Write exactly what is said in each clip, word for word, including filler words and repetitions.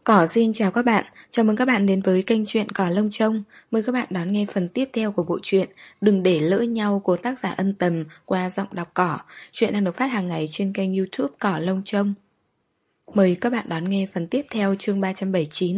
Cỏ xin chào các bạn, chào mừng các bạn đến với kênh truyện Cỏ Lông Trông. Mời các bạn đón nghe phần tiếp theo của bộ truyện Đừng để lỡ nhau của tác giả Ân Tầm qua giọng đọc Cỏ. Truyện đang được phát hàng ngày trên kênh YouTube Cỏ Lông Trông. Mời các bạn đón nghe phần tiếp theo chương ba trăm bảy mươi chín.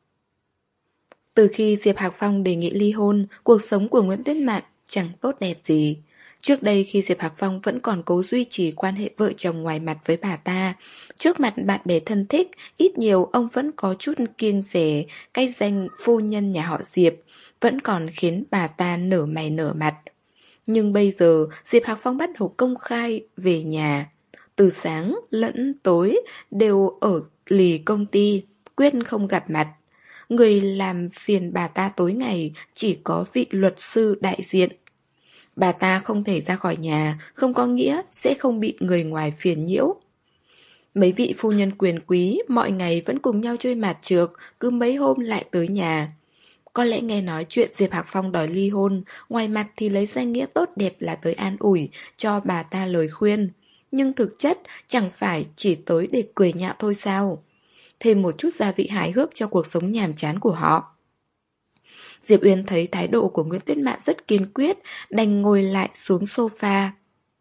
Từ khi Diệp Hạc Phong đề nghị ly hôn, cuộc sống của Nguyễn Tuyết Mạn chẳng tốt đẹp gì. Trước đây khi Diệp Hạc Phong vẫn còn cố duy trì quan hệ vợ chồng ngoài mặt với bà ta, trước mặt bạn bè thân thích, ít nhiều ông vẫn có chút kiêng dè cái danh phu nhân nhà họ Diệp, vẫn còn khiến bà ta nở mày nở mặt. Nhưng bây giờ Diệp Hạc Phong bắt đầu công khai về nhà, từ sáng lẫn tối đều ở lì công ty, quyết không gặp mặt. Người làm phiền bà ta tối ngày chỉ có vị luật sư đại diện. Bà ta không thể ra khỏi nhà, không có nghĩa sẽ không bị người ngoài phiền nhiễu. Mấy vị phu nhân quyền quý mọi ngày vẫn cùng nhau chơi mạt trược, cứ mấy hôm lại tới nhà. Có lẽ nghe nói chuyện Diệp Hạc Phong đòi ly hôn, ngoài mặt thì lấy danh nghĩa tốt đẹp là tới an ủi, cho bà ta lời khuyên. Nhưng thực chất chẳng phải chỉ tới để cười nhạo thôi sao? Thêm một chút gia vị hài hước cho cuộc sống nhàm chán của họ. Diệp Uyên thấy thái độ của Nguyễn Tuyết Mạn rất kiên quyết, đành ngồi lại xuống sofa.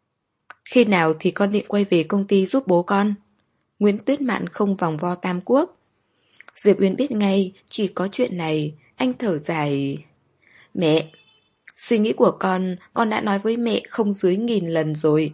Khi nào thì con định quay về công ty giúp bố con? Nguyễn Tuyết Mạn không vòng vo tam quốc. Diệp Uyên biết ngay, chỉ có chuyện này, anh thở dài. Mẹ, suy nghĩ của con, con đã nói với mẹ không dưới nghìn lần rồi.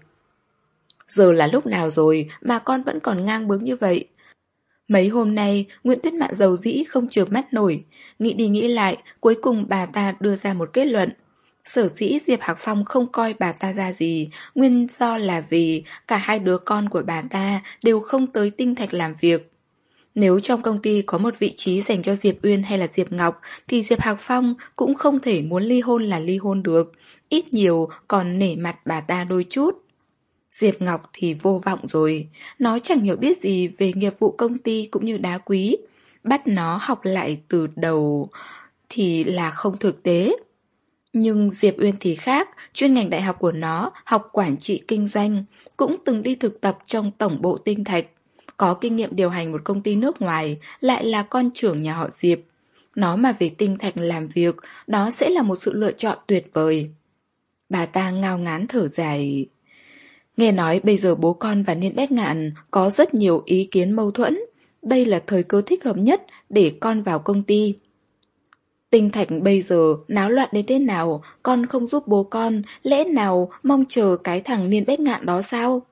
Giờ là lúc nào rồi mà con vẫn còn ngang bướng như vậy? Mấy hôm nay, Nguyễn Tuyết Mạn dầu dĩ không chợp mắt nổi. Nghĩ đi nghĩ lại, cuối cùng bà ta đưa ra một kết luận. Sở dĩ Diệp Hạc Phong không coi bà ta ra gì, nguyên do là vì cả hai đứa con của bà ta đều không tới Tinh Thạch làm việc. Nếu trong công ty có một vị trí dành cho Diệp Uyên hay là Diệp Ngọc, thì Diệp Hạc Phong cũng không thể muốn ly hôn là ly hôn được. Ít nhiều còn nể mặt bà ta đôi chút. Diệp Ngọc thì vô vọng rồi, nó chẳng hiểu biết gì về nghiệp vụ công ty cũng như đá quý. Bắt nó học lại từ đầu thì là không thực tế. Nhưng Diệp Uyên thì khác, chuyên ngành đại học của nó học quản trị kinh doanh, cũng từng đi thực tập trong tổng bộ Tinh Thạch. Có kinh nghiệm điều hành một công ty nước ngoài, lại là con trưởng nhà họ Diệp. Nó mà về Tinh Thạch làm việc, đó sẽ là một sự lựa chọn tuyệt vời. Bà ta ngao ngán thở dài. Nghe nói bây giờ bố con và Niên Bách Ngạn có rất nhiều ý kiến mâu thuẫn. Đây là thời cơ thích hợp nhất để con vào công ty. Tinh Thạch bây giờ náo loạn đến thế nào, con không giúp bố con, lẽ nào mong chờ cái thằng Niên Bách Ngạn đó sao?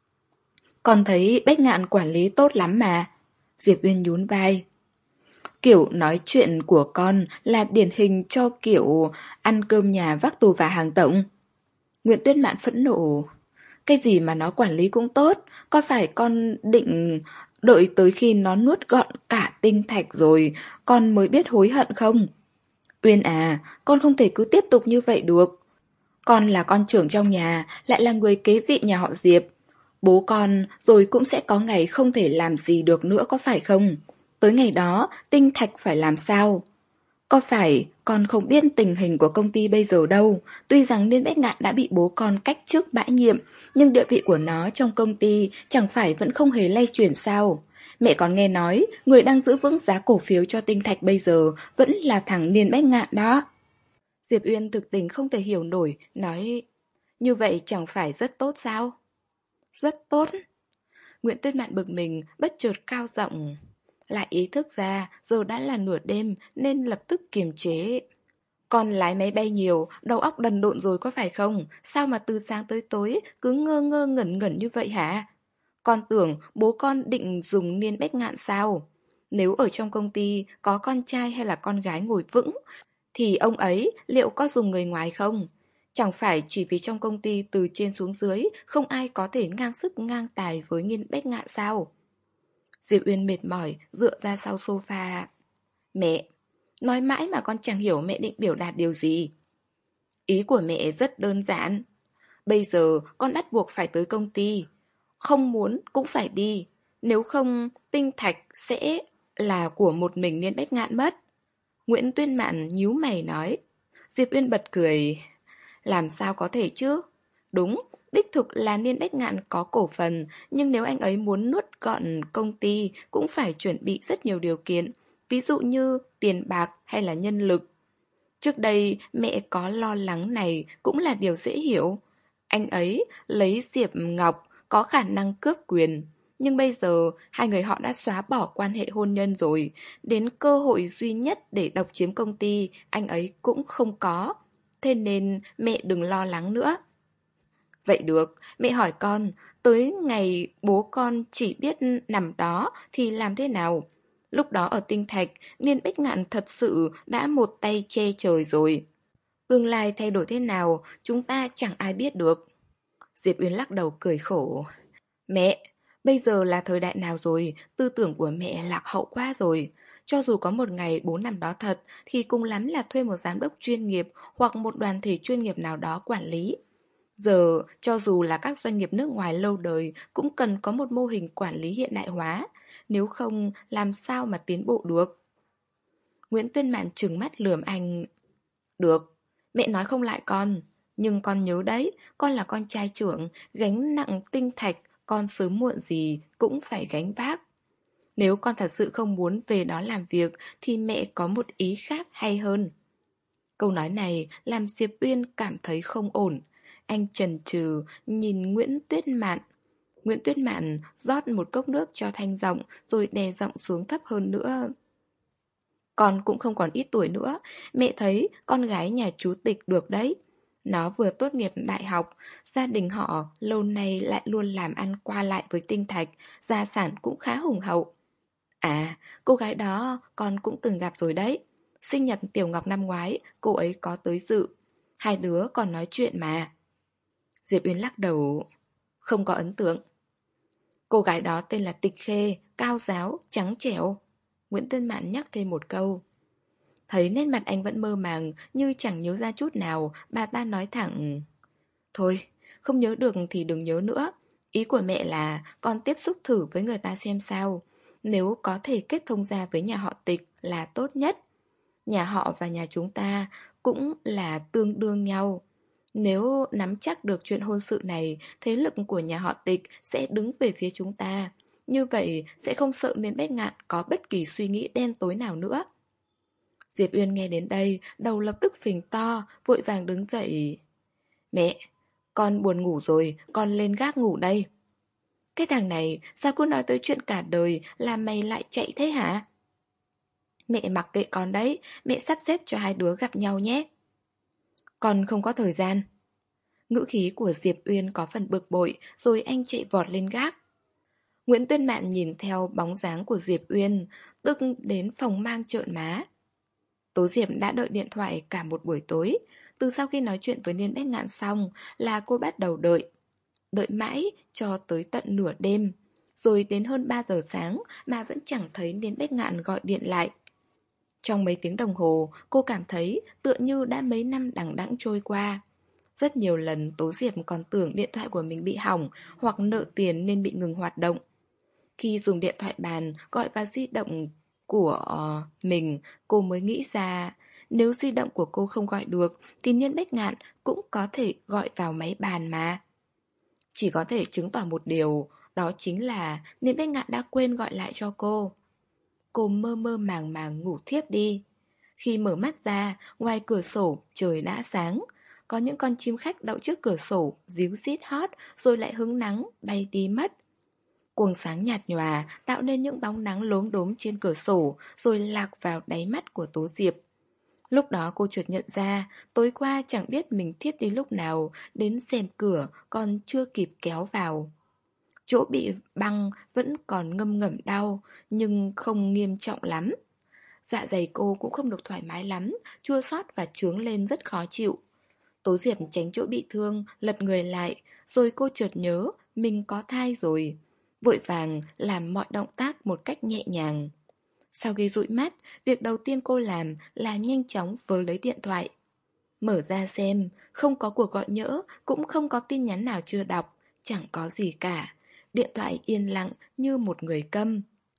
Con thấy Bách Ngạn quản lý tốt lắm mà. Diệp Uyên nhún vai. Kiểu nói chuyện của con là điển hình cho kiểu ăn cơm nhà vác tù và hàng tổng. Nguyễn Tuyết Mạn phẫn nộ. Cái gì mà nó quản lý cũng tốt, có phải con định đợi tới khi nó nuốt gọn cả Tinh Thạch rồi con mới biết hối hận không? Uyên à, con không thể cứ tiếp tục như vậy được. Con là con trưởng trong nhà, lại là người kế vị nhà họ Diệp. Bố con rồi cũng sẽ có ngày không thể làm gì được nữa có phải không? Tới ngày đó, Tinh Thạch phải làm sao? Có phải con không biết tình hình của công ty bây giờ đâu? Tuy rằng Niên Bách Ngạn đã bị bố con cách chức bãi nhiệm, nhưng địa vị của nó trong công ty chẳng phải vẫn không hề lay chuyển sao? Mẹ còn nghe nói, người đang giữ vững giá cổ phiếu cho Tinh Thạch bây giờ vẫn là thằng Niên Bách Ngạn đó. Diệp Uyên thực tình không thể hiểu nổi, nói như vậy chẳng phải rất tốt sao? Rất tốt. Nguyễn Tuyết Mạn bực mình, bất chợt cao giọng. Lại ý thức ra, giờ đã là nửa đêm nên lập tức kiềm chế. Con lái máy bay nhiều, đầu óc đần độn rồi có phải không? Sao mà từ sáng tới tối cứ ngơ ngơ ngẩn ngẩn như vậy hả? Con tưởng bố con định dùng Niên Bách Ngạn sao? Nếu ở trong công ty có con trai hay là con gái ngồi vững, thì ông ấy liệu có dùng người ngoài không? Chẳng phải chỉ vì trong công ty từ trên xuống dưới không ai có thể ngang sức ngang tài với Niên Bách Ngạn sao? Diệp Uyên mệt mỏi, dựa ra sau sofa. Mẹ, nói mãi mà con chẳng hiểu mẹ định biểu đạt điều gì. Ý của mẹ rất đơn giản. Bây giờ con bắt buộc phải tới công ty. Không muốn cũng phải đi. Nếu không, Tinh Thạch sẽ là của một mình Niên Bách Ngạn mất. Nguyễn Tuyết Mạn nhíu mày nói. Diệp Uyên bật cười. Làm sao có thể chứ? Đúng, Đích thực là Niên Bách Ngạn có cổ phần, nhưng nếu anh ấy muốn nuốt gọn công ty cũng phải chuẩn bị rất nhiều điều kiện, ví dụ như tiền bạc hay là nhân lực. Trước đây mẹ có lo lắng này cũng là điều dễ hiểu. Anh ấy lấy Diệp Ngọc có khả năng cướp quyền. Nhưng bây giờ hai người họ đã xóa bỏ quan hệ hôn nhân rồi. Đến cơ hội duy nhất để độc chiếm công ty anh ấy cũng không có. Thế nên mẹ đừng lo lắng nữa. Vậy được, mẹ hỏi con, tới ngày bố con chỉ biết nằm đó thì làm thế nào? Lúc đó ở Tinh Thạch, Niên Bách Ngạn thật sự đã một tay che trời rồi. Tương lai thay đổi thế nào, chúng ta chẳng ai biết được. Diệp Uyên lắc đầu cười khổ. Mẹ, bây giờ là thời đại nào rồi, tư tưởng của mẹ lạc hậu quá rồi. Cho dù có một ngày bố nằm đó thật, thì cùng lắm là thuê một giám đốc chuyên nghiệp hoặc một đoàn thể chuyên nghiệp nào đó quản lý. Giờ, cho dù là các doanh nghiệp nước ngoài lâu đời cũng cần có một mô hình quản lý hiện đại hóa, nếu không làm sao mà tiến bộ được. Nguyễn Tuyên Mạn trừng mắt lườm anh. Được, mẹ nói không lại con, nhưng con nhớ đấy, con là con trai trưởng, gánh nặng Tinh Thạch, con sớm muộn gì cũng phải gánh vác. Nếu con thật sự không muốn về đó làm việc thì mẹ có một ý khác hay hơn. Câu nói này làm Diệp Uyên cảm thấy không ổn. Anh chần chừ nhìn Nguyễn Tuyết Mạn. Nguyễn Tuyết Mạn rót một cốc nước cho thanh giọng rồi đè giọng xuống thấp hơn nữa. Con cũng không còn ít tuổi nữa, mẹ thấy con gái nhà chú Tịch được đấy. Nó vừa tốt nghiệp đại học, gia đình họ lâu nay lại luôn làm ăn qua lại với Tinh Thạch, gia sản cũng khá hùng hậu. À, cô gái đó con cũng từng gặp rồi đấy. Sinh nhật Tiểu Ngọc năm ngoái, cô ấy có tới dự. Hai đứa còn nói chuyện mà. Diệp Uyên lắc đầu. Không có ấn tượng. Cô gái đó tên là Tịch Khê, cao giáo, trắng trẻo. Nguyễn Tuyên Mạn nhắc thêm một câu. Thấy nét mặt anh vẫn mơ màng, như chẳng nhớ ra chút nào, bà ta nói thẳng. Thôi, không nhớ được thì đừng nhớ nữa. Ý của mẹ là con tiếp xúc thử với người ta xem sao. Nếu có thể kết thông ra với nhà họ Tịch là tốt nhất. Nhà họ và nhà chúng ta cũng là tương đương nhau. Nếu nắm chắc được chuyện hôn sự này, thế lực của nhà họ Tịch sẽ đứng về phía chúng ta. Như vậy sẽ không sợ nên Bách Ngạn có bất kỳ suy nghĩ đen tối nào nữa. Diệp Uyên nghe đến đây, đầu lập tức phình to, vội vàng đứng dậy. Mẹ, con buồn ngủ rồi, con lên gác ngủ đây. Cái thằng này, sao cứ nói tới chuyện cả đời là mày lại chạy thế hả? Mẹ mặc kệ con đấy, mẹ sắp xếp cho hai đứa gặp nhau nhé. Con không có thời gian. Ngữ khí của Diệp Uyên có phần bực bội, rồi anh chạy vọt lên gác. Nguyễn Tuyên Mạn nhìn theo bóng dáng của Diệp Uyên, tức đến phòng mang trợn má. Tố Diệp đã đợi điện thoại cả một buổi tối. Từ sau khi nói chuyện với Niên Bách Ngạn xong là cô bắt đầu đợi. Đợi mãi cho tới tận nửa đêm. Rồi đến hơn ba giờ sáng mà vẫn chẳng thấy Niên Bách Ngạn gọi điện lại. Trong mấy tiếng đồng hồ, cô cảm thấy tựa như đã mấy năm đằng đẵng trôi qua. Rất nhiều lần Tố Diệp còn tưởng điện thoại của mình bị hỏng hoặc nợ tiền nên bị ngừng hoạt động. Khi dùng điện thoại bàn gọi vào di động của uh, mình, cô mới nghĩ ra nếu di động của cô không gọi được thì Niên Bách Ngạn cũng có thể gọi vào máy bàn mà. Chỉ có thể chứng tỏ một điều, đó chính là Niên Bách Ngạn đã quên gọi lại cho cô. Cô mơ mơ màng màng ngủ thiếp đi. Khi mở mắt ra, ngoài cửa sổ trời đã sáng. Có những con chim khách đậu trước cửa sổ, ríu rít hót rồi lại hứng nắng, bay đi mất. Quầng sáng nhạt nhòa tạo nên những bóng nắng lốm đốm trên cửa sổ rồi lạc vào đáy mắt của Tố Diệp. Lúc đó cô chợt nhận ra tối qua chẳng biết mình thiếp đi lúc nào, đến rèm cửa còn chưa kịp kéo vào. Chỗ bị băng vẫn còn ngâm ngẩm đau nhưng không nghiêm trọng lắm. Dạ dày cô cũng không được thoải mái lắm, chua xót và trướng lên rất khó chịu. Tố Diệp tránh chỗ bị thương, lật người lại, rồi cô chợt nhớ mình có thai rồi. Vội vàng làm mọi động tác một cách nhẹ nhàng. Sau khi dụi mắt, việc đầu tiên cô làm là nhanh chóng vớ lấy điện thoại. Mở ra xem, không có cuộc gọi nhỡ, cũng không có tin nhắn nào chưa đọc, chẳng có gì cả. Điện thoại yên lặng như một người câm.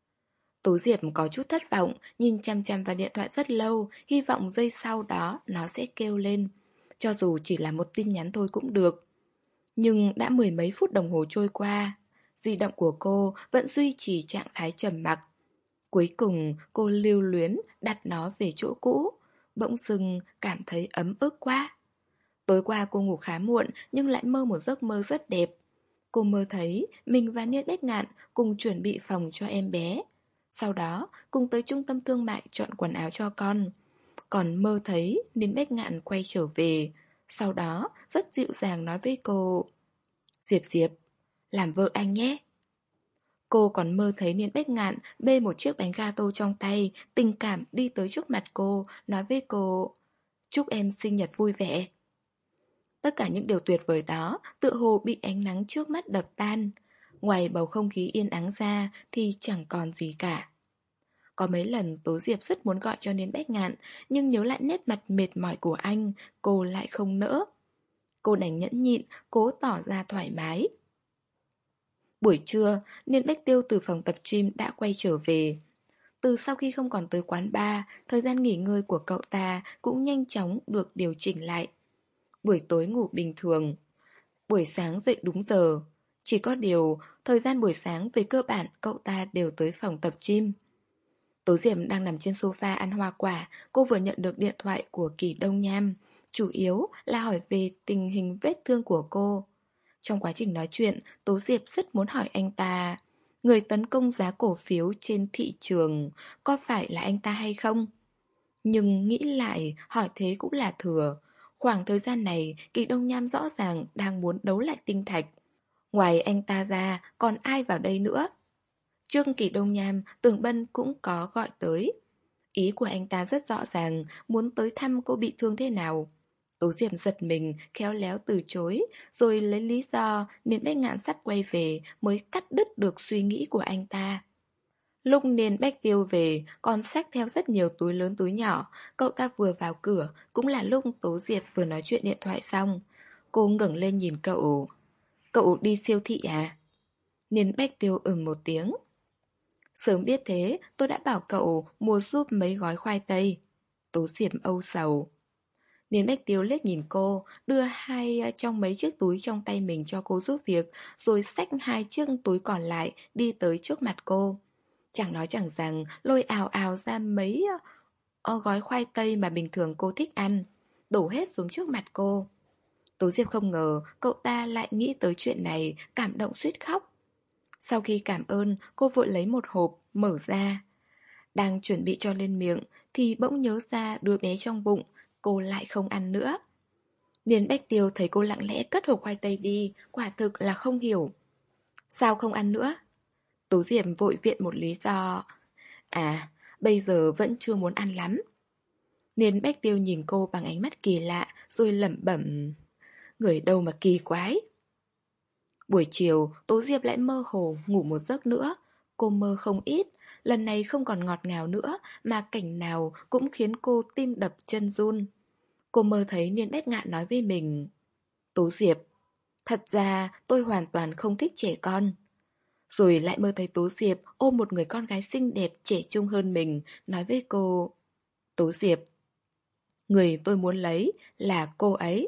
Tố Diệp có chút thất vọng, nhìn chăm chăm vào điện thoại rất lâu, hy vọng giây sau đó nó sẽ kêu lên. Cho dù chỉ là một tin nhắn thôi cũng được. Nhưng đã mười mấy phút đồng hồ trôi qua, di động của cô vẫn duy trì trạng thái trầm mặc. Cuối cùng cô lưu luyến đặt nó về chỗ cũ, bỗng dưng cảm thấy ấm ức quá. Tối qua cô ngủ khá muộn nhưng lại mơ một giấc mơ rất đẹp. Cô mơ thấy mình và Niên Bách Ngạn cùng chuẩn bị phòng cho em bé. Sau đó cùng tới trung tâm thương mại chọn quần áo cho con. Còn mơ thấy Niên Bách Ngạn quay trở về. Sau đó rất dịu dàng nói với cô: Diệp Diệp, làm vợ anh nhé. Cô còn mơ thấy Niên Bách Ngạn bê một chiếc bánh gato trong tay, tình cảm đi tới trước mặt cô, nói với cô: Chúc em sinh nhật vui vẻ. Tất cả những điều tuyệt vời đó tựa hồ bị ánh nắng trước mắt đập tan. Ngoài bầu không khí yên ắng ra thì chẳng còn gì cả. Có mấy lần Tố Diệp rất muốn gọi cho Niên Bách Ngạn, nhưng nhớ lại nét mặt mệt mỏi của anh, cô lại không nỡ. Cô đành nhẫn nhịn, cố tỏ ra thoải mái. Buổi trưa, Niên Bách Tiêu từ phòng tập gym đã quay trở về. Từ sau khi không còn tới quán bar, thời gian nghỉ ngơi của cậu ta cũng nhanh chóng được điều chỉnh lại. Buổi tối ngủ bình thường, buổi sáng dậy đúng giờ. Chỉ có điều, thời gian buổi sáng về cơ bản cậu ta đều tới phòng tập gym. Tố Diệp đang nằm trên sofa ăn hoa quả, cô vừa nhận được điện thoại của Kỳ Đông Nham. Chủ yếu là hỏi về tình hình vết thương của cô. Trong quá trình nói chuyện, Tố Diệp rất muốn hỏi anh ta, người tấn công giá cổ phiếu trên thị trường có phải là anh ta hay không? Nhưng nghĩ lại, hỏi thế cũng là thừa. Khoảng thời gian này, Kỳ Đông Nham rõ ràng đang muốn đấu lại tinh thạch. Ngoài anh ta ra, còn ai vào đây nữa? Trước Kỳ Đông Nham, Tưởng Bân cũng có gọi tới. Ý của anh ta rất rõ ràng, muốn tới thăm cô bị thương thế nào. Tố Diệp giật mình, khéo léo từ chối, rồi lấy lý do Niên Bách Ngạn sắp quay về mới cắt đứt được suy nghĩ của anh ta. Lúc Niên Bách Tiêu về, còn xách theo rất nhiều túi lớn túi nhỏ, cậu ta vừa vào cửa, cũng là lúc Tố Diệp vừa nói chuyện điện thoại xong. Cô ngẩng lên nhìn cậu. Cậu đi siêu thị à? Niên Bách Tiêu ừm một tiếng. Sớm biết thế, tôi đã bảo cậu mua giúp mấy gói khoai tây. Tố Diệp âu sầu. Niên Bách Tiêu liếc nhìn cô, đưa hai trong mấy chiếc túi trong tay mình cho cô giúp việc, rồi xách hai chiếc túi còn lại đi tới trước mặt cô. Chẳng nói chẳng rằng, lôi ào ào ra mấy uh, gói khoai tây mà bình thường cô thích ăn, đổ hết xuống trước mặt cô. Tố Diệp không ngờ cậu ta lại nghĩ tới chuyện này, cảm động suýt khóc. Sau khi cảm ơn, cô vội lấy một hộp, mở ra. Đang chuẩn bị cho lên miệng, thì bỗng nhớ ra đứa bé trong bụng, cô lại không ăn nữa. Niên Bách Tiêu thấy cô lặng lẽ cất hộp khoai tây đi, quả thực là không hiểu. Sao không ăn nữa? Tố Diệp vội viện một lý do. À, bây giờ vẫn chưa muốn ăn lắm. Niên Bách Tiêu nhìn cô bằng ánh mắt kỳ lạ, rồi lẩm bẩm. Người đâu mà kỳ quái. Buổi chiều, Tố Diệp lại mơ hồ ngủ một giấc nữa. Cô mơ không ít, lần này không còn ngọt ngào nữa, mà cảnh nào cũng khiến cô tim đập chân run. Cô mơ thấy Niên Bách Ngạn nói với mình. Tố Diệp, thật ra tôi hoàn toàn không thích trẻ con. Rồi lại mơ thấy Tố Diệp ôm một người con gái xinh đẹp trẻ trung hơn mình, nói với cô. Tố Diệp, người tôi muốn lấy là cô ấy.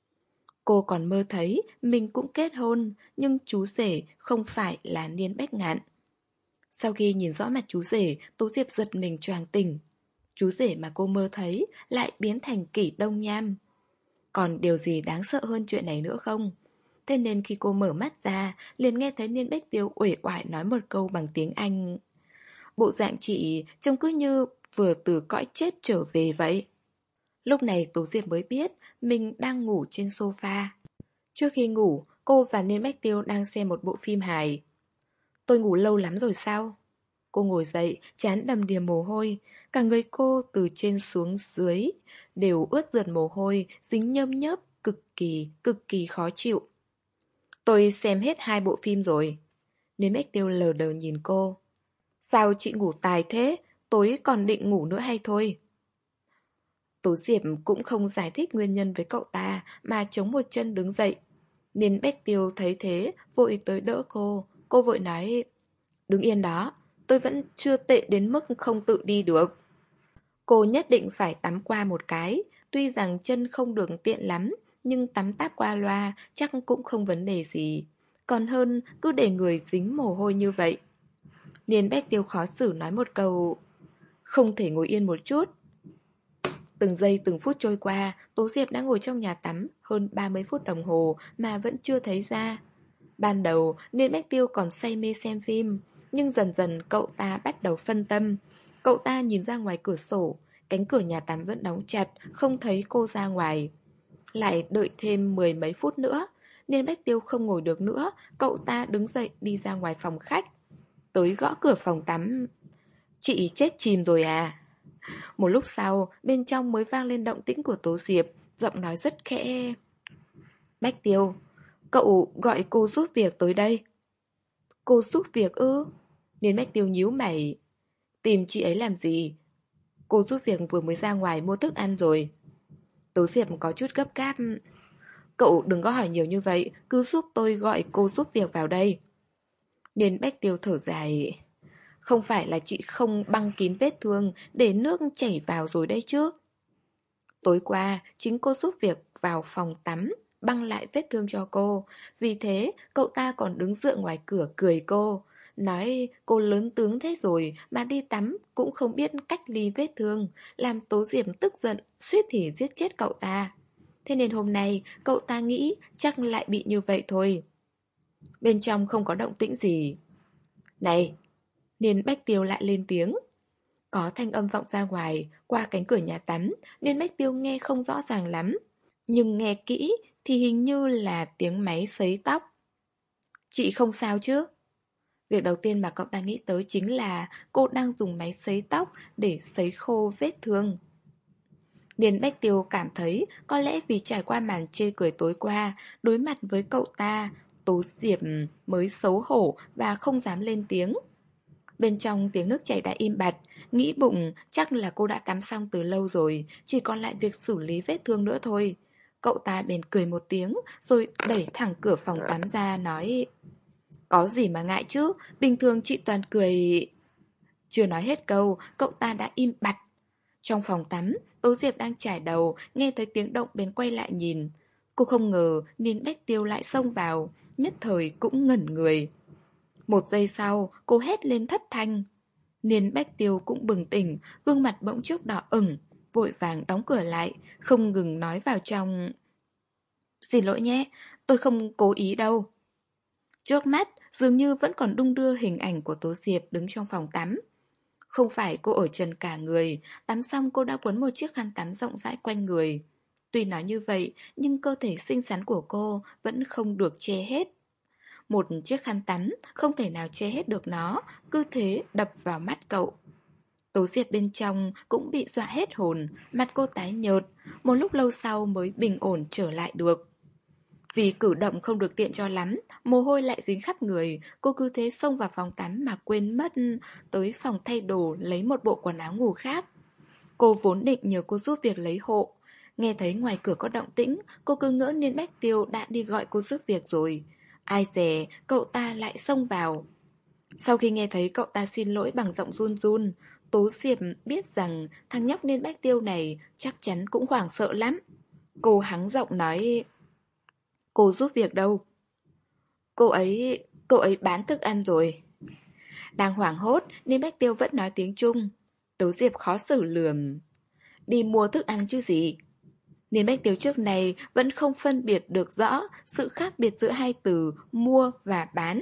Cô còn mơ thấy mình cũng kết hôn, nhưng chú rể không phải là Niên Bách Ngạn. Sau khi nhìn rõ mặt chú rể, Tố Diệp giật mình choàng tỉnh. Chú rể mà cô mơ thấy lại biến thành Kỷ Đông Nham. Còn điều gì đáng sợ hơn chuyện này nữa không? Thế nên khi cô mở mắt ra, liền nghe thấy Niên Bách Tiêu uể oải nói một câu bằng tiếng Anh. Bộ dạng chị trông cứ như vừa từ cõi chết trở về vậy. Lúc này Tố Diệp mới biết mình đang ngủ trên sofa. Trước khi ngủ, cô và Niên Bách Tiêu đang xem một bộ phim hài. Tôi ngủ lâu lắm rồi sao? Cô ngồi dậy, trán đầm đìa mồ hôi. Cả người cô từ trên xuống dưới đều ướt rượt mồ hôi, dính nhơm nhớp, cực kỳ, cực kỳ khó chịu. Tôi xem hết hai bộ phim rồi. Niên Bách Tiêu lờ đờ nhìn cô. Sao chị ngủ tài thế? Tối còn định ngủ nữa hay thôi? Tố Diệp cũng không giải thích nguyên nhân với cậu ta, mà chống một chân đứng dậy. Niên Bách Tiêu thấy thế, vội tới đỡ cô. Cô vội nói, đứng yên đó, tôi vẫn chưa tệ đến mức không tự đi được. Cô nhất định phải tắm qua một cái, tuy rằng chân không được tiện lắm, nhưng tắm táp qua loa chắc cũng không vấn đề gì. Còn hơn cứ để người dính mồ hôi như vậy. Niên Bách Tiêu khó xử nói một câu: không thể ngồi yên một chút. Từng giây từng phút trôi qua, Tố Diệp đã ngồi trong nhà tắm hơn ba mươi phút đồng hồ mà vẫn chưa thấy ra. Ban đầu, Niên Bách Tiêu còn say mê xem phim, nhưng dần dần cậu ta bắt đầu phân tâm. Cậu ta nhìn ra ngoài cửa sổ, cánh cửa nhà tắm vẫn đóng chặt, không thấy cô ra ngoài. Lại đợi thêm mười mấy phút nữa, Niên Bách Tiêu không ngồi được nữa, cậu ta đứng dậy đi ra ngoài phòng khách. Tới gõ cửa phòng tắm. Chị chết chìm rồi à? Một lúc sau, bên trong mới vang lên động tĩnh của Tố Diệp, giọng nói rất khẽ. Bách Tiêu, cậu gọi cô giúp việc tới đây. Cô giúp việc ư? Nên Bách Tiêu nhíu mày. Tìm chị ấy làm gì? Cô giúp việc vừa mới ra ngoài mua thức ăn rồi. Tố Diệp có chút gấp gáp. Cậu đừng có hỏi nhiều như vậy, cứ giúp tôi gọi cô giúp việc vào đây. Nên Bách Tiêu thở dài. Không phải là chị không băng kín vết thương để nước chảy vào rồi đây chứ. Tối qua, chính cô giúp việc vào phòng tắm, băng lại vết thương cho cô. Vì thế, cậu ta còn đứng dựa ngoài cửa cười cô. Nói cô lớn tướng thế rồi mà đi tắm cũng không biết cách ly vết thương, làm Tố Diệp tức giận, suýt thì giết chết cậu ta. Thế nên hôm nay, cậu ta nghĩ chắc lại bị như vậy thôi. Bên trong không có động tĩnh gì. Này! Nên Bách Tiêu lại lên tiếng. Có thanh âm vọng ra ngoài, qua cánh cửa nhà tắm, nên Bách Tiêu nghe không rõ ràng lắm. Nhưng nghe kỹ thì hình như là tiếng máy sấy tóc. Chị không sao chứ? Việc đầu tiên mà cậu ta nghĩ tới chính là cô đang dùng máy sấy tóc để sấy khô vết thương. Nên Bách Tiêu cảm thấy có lẽ vì trải qua màn chê cười tối qua, đối mặt với cậu ta, Tố Diệp mới xấu hổ và không dám lên tiếng. Bên trong tiếng nước chảy đã im bặt, nghĩ bụng chắc là cô đã tắm xong từ lâu rồi, chỉ còn lại việc xử lý vết thương nữa thôi. Cậu ta bèn cười một tiếng, rồi đẩy thẳng cửa phòng tắm ra nói: Có gì mà ngại chứ, bình thường chị toàn cười... Chưa nói hết câu, cậu ta đã im bặt. Trong phòng tắm, Tố Diệp đang chải đầu, nghe thấy tiếng động bèn quay lại nhìn. Cô không ngờ nên Bách Tiêu lại xông vào, nhất thời cũng ngẩn người. Một giây sau, cô hét lên thất thanh. Niên Bách Tiêu cũng bừng tỉnh, gương mặt bỗng chốc đỏ ửng, vội vàng đóng cửa lại, không ngừng nói vào trong. Xin lỗi nhé, tôi không cố ý đâu. Trước mắt, dường như vẫn còn đung đưa hình ảnh của Tố Diệp đứng trong phòng tắm. Không phải cô ở trần cả người, tắm xong cô đã quấn một chiếc khăn tắm rộng rãi quanh người. Tuy nói như vậy, nhưng cơ thể xinh xắn của cô vẫn không được che hết. Một chiếc khăn tắm không thể nào che hết được nó, cứ thế đập vào mắt cậu. Tố Diệp bên trong cũng bị dọa hết hồn, mặt cô tái nhợt, một lúc lâu sau mới bình ổn trở lại được. Vì cử động không được tiện cho lắm, mồ hôi lại dính khắp người, cô cứ thế xông vào phòng tắm mà quên mất tới phòng thay đồ lấy một bộ quần áo ngủ khác. Cô vốn định nhờ cô giúp việc lấy hộ. Nghe thấy ngoài cửa có động tĩnh, cô cứ ngỡ Niên Bách Tiêu đã đi gọi cô giúp việc rồi. Ai dè, cậu ta lại xông vào. Sau khi nghe thấy cậu ta xin lỗi bằng giọng run run, Tố Diệp biết rằng thằng nhóc Niên Bách Tiêu này chắc chắn cũng hoảng sợ lắm. Cô hắng giọng nói: Cô giúp việc đâu? Cô ấy... cô ấy bán thức ăn rồi. Đang hoảng hốt, Niên Bách Tiêu vẫn nói tiếng Trung. Tố Diệp khó xử lườm. Đi mua thức ăn chứ gì? Niên Bách Tiêu trước này vẫn không phân biệt được rõ sự khác biệt giữa hai từ mua và bán.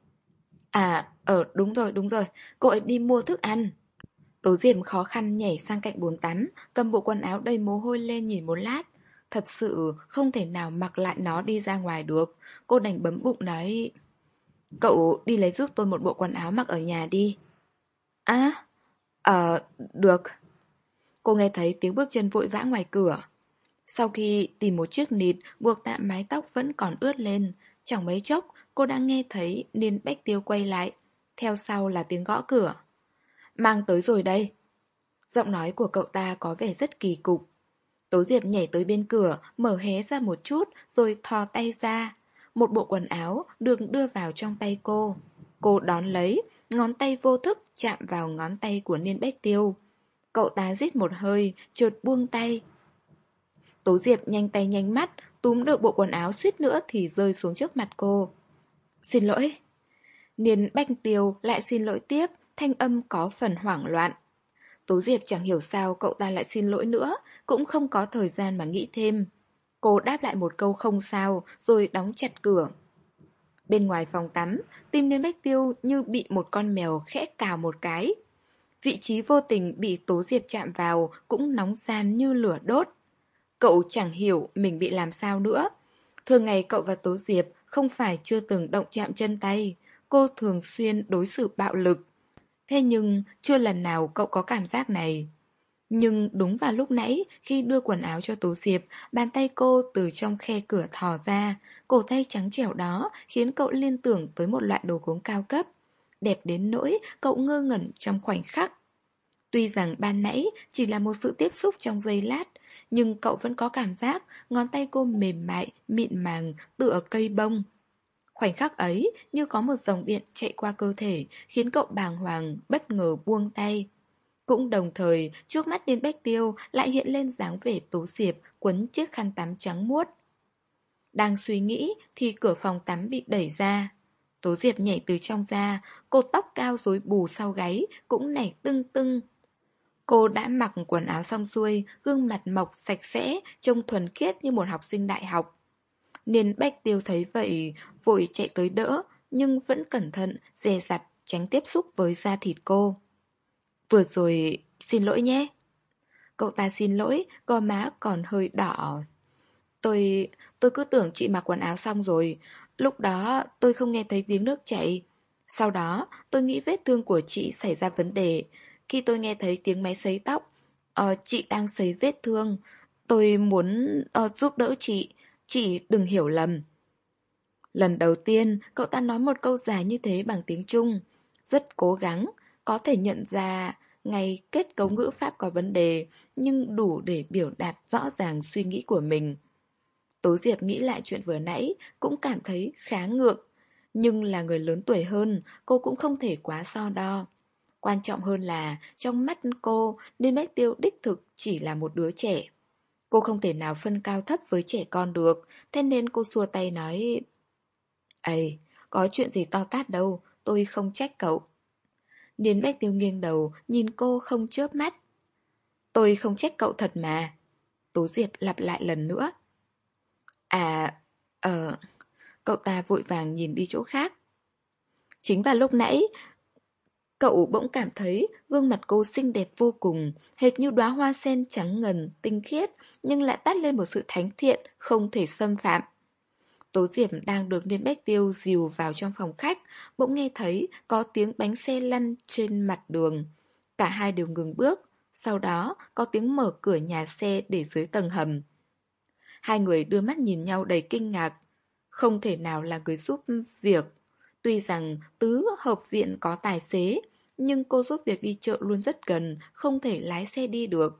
À, ờ đúng rồi, đúng rồi, cô ấy đi mua thức ăn. Tố Diệp khó khăn nhảy sang cạnh bồn tắm, cầm bộ quần áo đầy mồ hôi lên nhìn một lát. Thật sự không thể nào mặc lại nó đi ra ngoài được. Cô đành bấm bụng nói: Cậu đi lấy giúp tôi một bộ quần áo mặc ở nhà đi. À, ờ, được. Cô nghe thấy tiếng bước chân vội vã ngoài cửa. Sau khi tìm một chiếc nịt buộc tạm mái tóc vẫn còn ướt lên, chẳng mấy chốc cô đã nghe thấy Niên Bách Tiêu quay lại. Theo sau là tiếng gõ cửa. Mang tới rồi đây. Giọng nói của cậu ta có vẻ rất kỳ cục. Tố Diệp nhảy tới bên cửa, mở hé ra một chút rồi thò tay ra. Một bộ quần áo được đưa vào trong tay cô. Cô đón lấy, ngón tay vô thức chạm vào ngón tay của Niên Bách Tiêu. Cậu ta rít một hơi, chợt buông tay. Tố Diệp nhanh tay nhanh mắt, túm được bộ quần áo suýt nữa thì rơi xuống trước mặt cô. Xin lỗi. Niên Bách Tiêu lại xin lỗi tiếp, thanh âm có phần hoảng loạn. Tố Diệp chẳng hiểu sao cậu ta lại xin lỗi nữa, cũng không có thời gian mà nghĩ thêm. Cô đáp lại một câu không sao, rồi đóng chặt cửa. Bên ngoài phòng tắm, tim Niên Bách Tiêu như bị một con mèo khẽ cào một cái. Vị trí vô tình bị Tố Diệp chạm vào cũng nóng ran như lửa đốt. Cậu chẳng hiểu mình bị làm sao nữa. Thường ngày cậu và Tố Diệp không phải chưa từng động chạm chân tay, cô thường xuyên đối xử bạo lực. Thế nhưng chưa lần nào cậu có cảm giác này. Nhưng đúng vào lúc nãy, khi đưa quần áo cho Tố Diệp, bàn tay cô từ trong khe cửa thò ra, cổ tay trắng trẻo đó khiến cậu liên tưởng tới một loại đồ gốm cao cấp. Đẹp đến nỗi cậu ngơ ngẩn trong khoảnh khắc. Tuy rằng ban nãy chỉ là một sự tiếp xúc trong giây lát, nhưng cậu vẫn có cảm giác ngón tay cô mềm mại, mịn màng, tựa cây bông. Khoảnh khắc ấy như có một dòng điện chạy qua cơ thể, khiến cậu bàng hoàng, bất ngờ buông tay. Cũng đồng thời, trước mắt Niên Bách Tiêu lại hiện lên dáng vẻ Tố Diệp quấn chiếc khăn tắm trắng muốt. Đang suy nghĩ thì cửa phòng tắm bị đẩy ra. Tố Diệp nhảy từ trong ra, cột tóc cao rối bù sau gáy cũng nảy tưng tưng. Cô đã mặc quần áo xong xuôi, gương mặt mộc sạch sẽ, trông thuần khiết như một học sinh đại học. Niên Bách Tiêu thấy vậy, vội chạy tới đỡ, nhưng vẫn cẩn thận, dè dặt, tránh tiếp xúc với da thịt cô. Vừa rồi, xin lỗi nhé. Cậu ta xin lỗi, gò má còn hơi đỏ. Tôi, tôi cứ tưởng chị mặc quần áo xong rồi. Lúc đó tôi không nghe thấy tiếng nước chảy. Sau đó tôi nghĩ vết thương của chị xảy ra vấn đề. Khi tôi nghe thấy tiếng máy sấy tóc, ờ, chị đang sấy vết thương. Tôi muốn ờ, giúp đỡ chị. Chị đừng hiểu lầm. Lần đầu tiên cậu ta nói một câu dài như thế bằng tiếng Trung. Rất cố gắng, có thể nhận ra ngay kết cấu ngữ pháp có vấn đề, nhưng đủ để biểu đạt rõ ràng suy nghĩ của mình. Tố Diệp nghĩ lại chuyện vừa nãy, cũng cảm thấy khá ngượng. Nhưng là người lớn tuổi hơn, cô cũng không thể quá so đo. Quan trọng hơn là, trong mắt cô, Niên Bách Tiêu đích thực chỉ là một đứa trẻ. Cô không thể nào phân cao thấp với trẻ con được, thế nên cô xua tay nói: Ây, có chuyện gì to tát đâu, tôi không trách cậu. Niên Bách Tiêu nghiêng đầu, nhìn cô không chớp mắt. Tôi không trách cậu thật mà. Tố Diệp lặp lại lần nữa. À, ờ... Cậu ta vội vàng nhìn đi chỗ khác. Chính vào lúc nãy, cậu bỗng cảm thấy gương mặt cô xinh đẹp vô cùng, hệt như đóa hoa sen trắng ngần, tinh khiết, nhưng lại toát lên một sự thánh thiện, không thể xâm phạm. Tố Diệp đang được Niên Bách Tiêu dìu vào trong phòng khách, bỗng nghe thấy có tiếng bánh xe lăn trên mặt đường. Cả hai đều ngừng bước, sau đó có tiếng mở cửa nhà xe để dưới tầng hầm. Hai người đưa mắt nhìn nhau đầy kinh ngạc. Không thể nào là người giúp việc. Tuy rằng tứ hợp viện có tài xế, nhưng cô giúp việc đi chợ luôn rất gần, không thể lái xe đi được.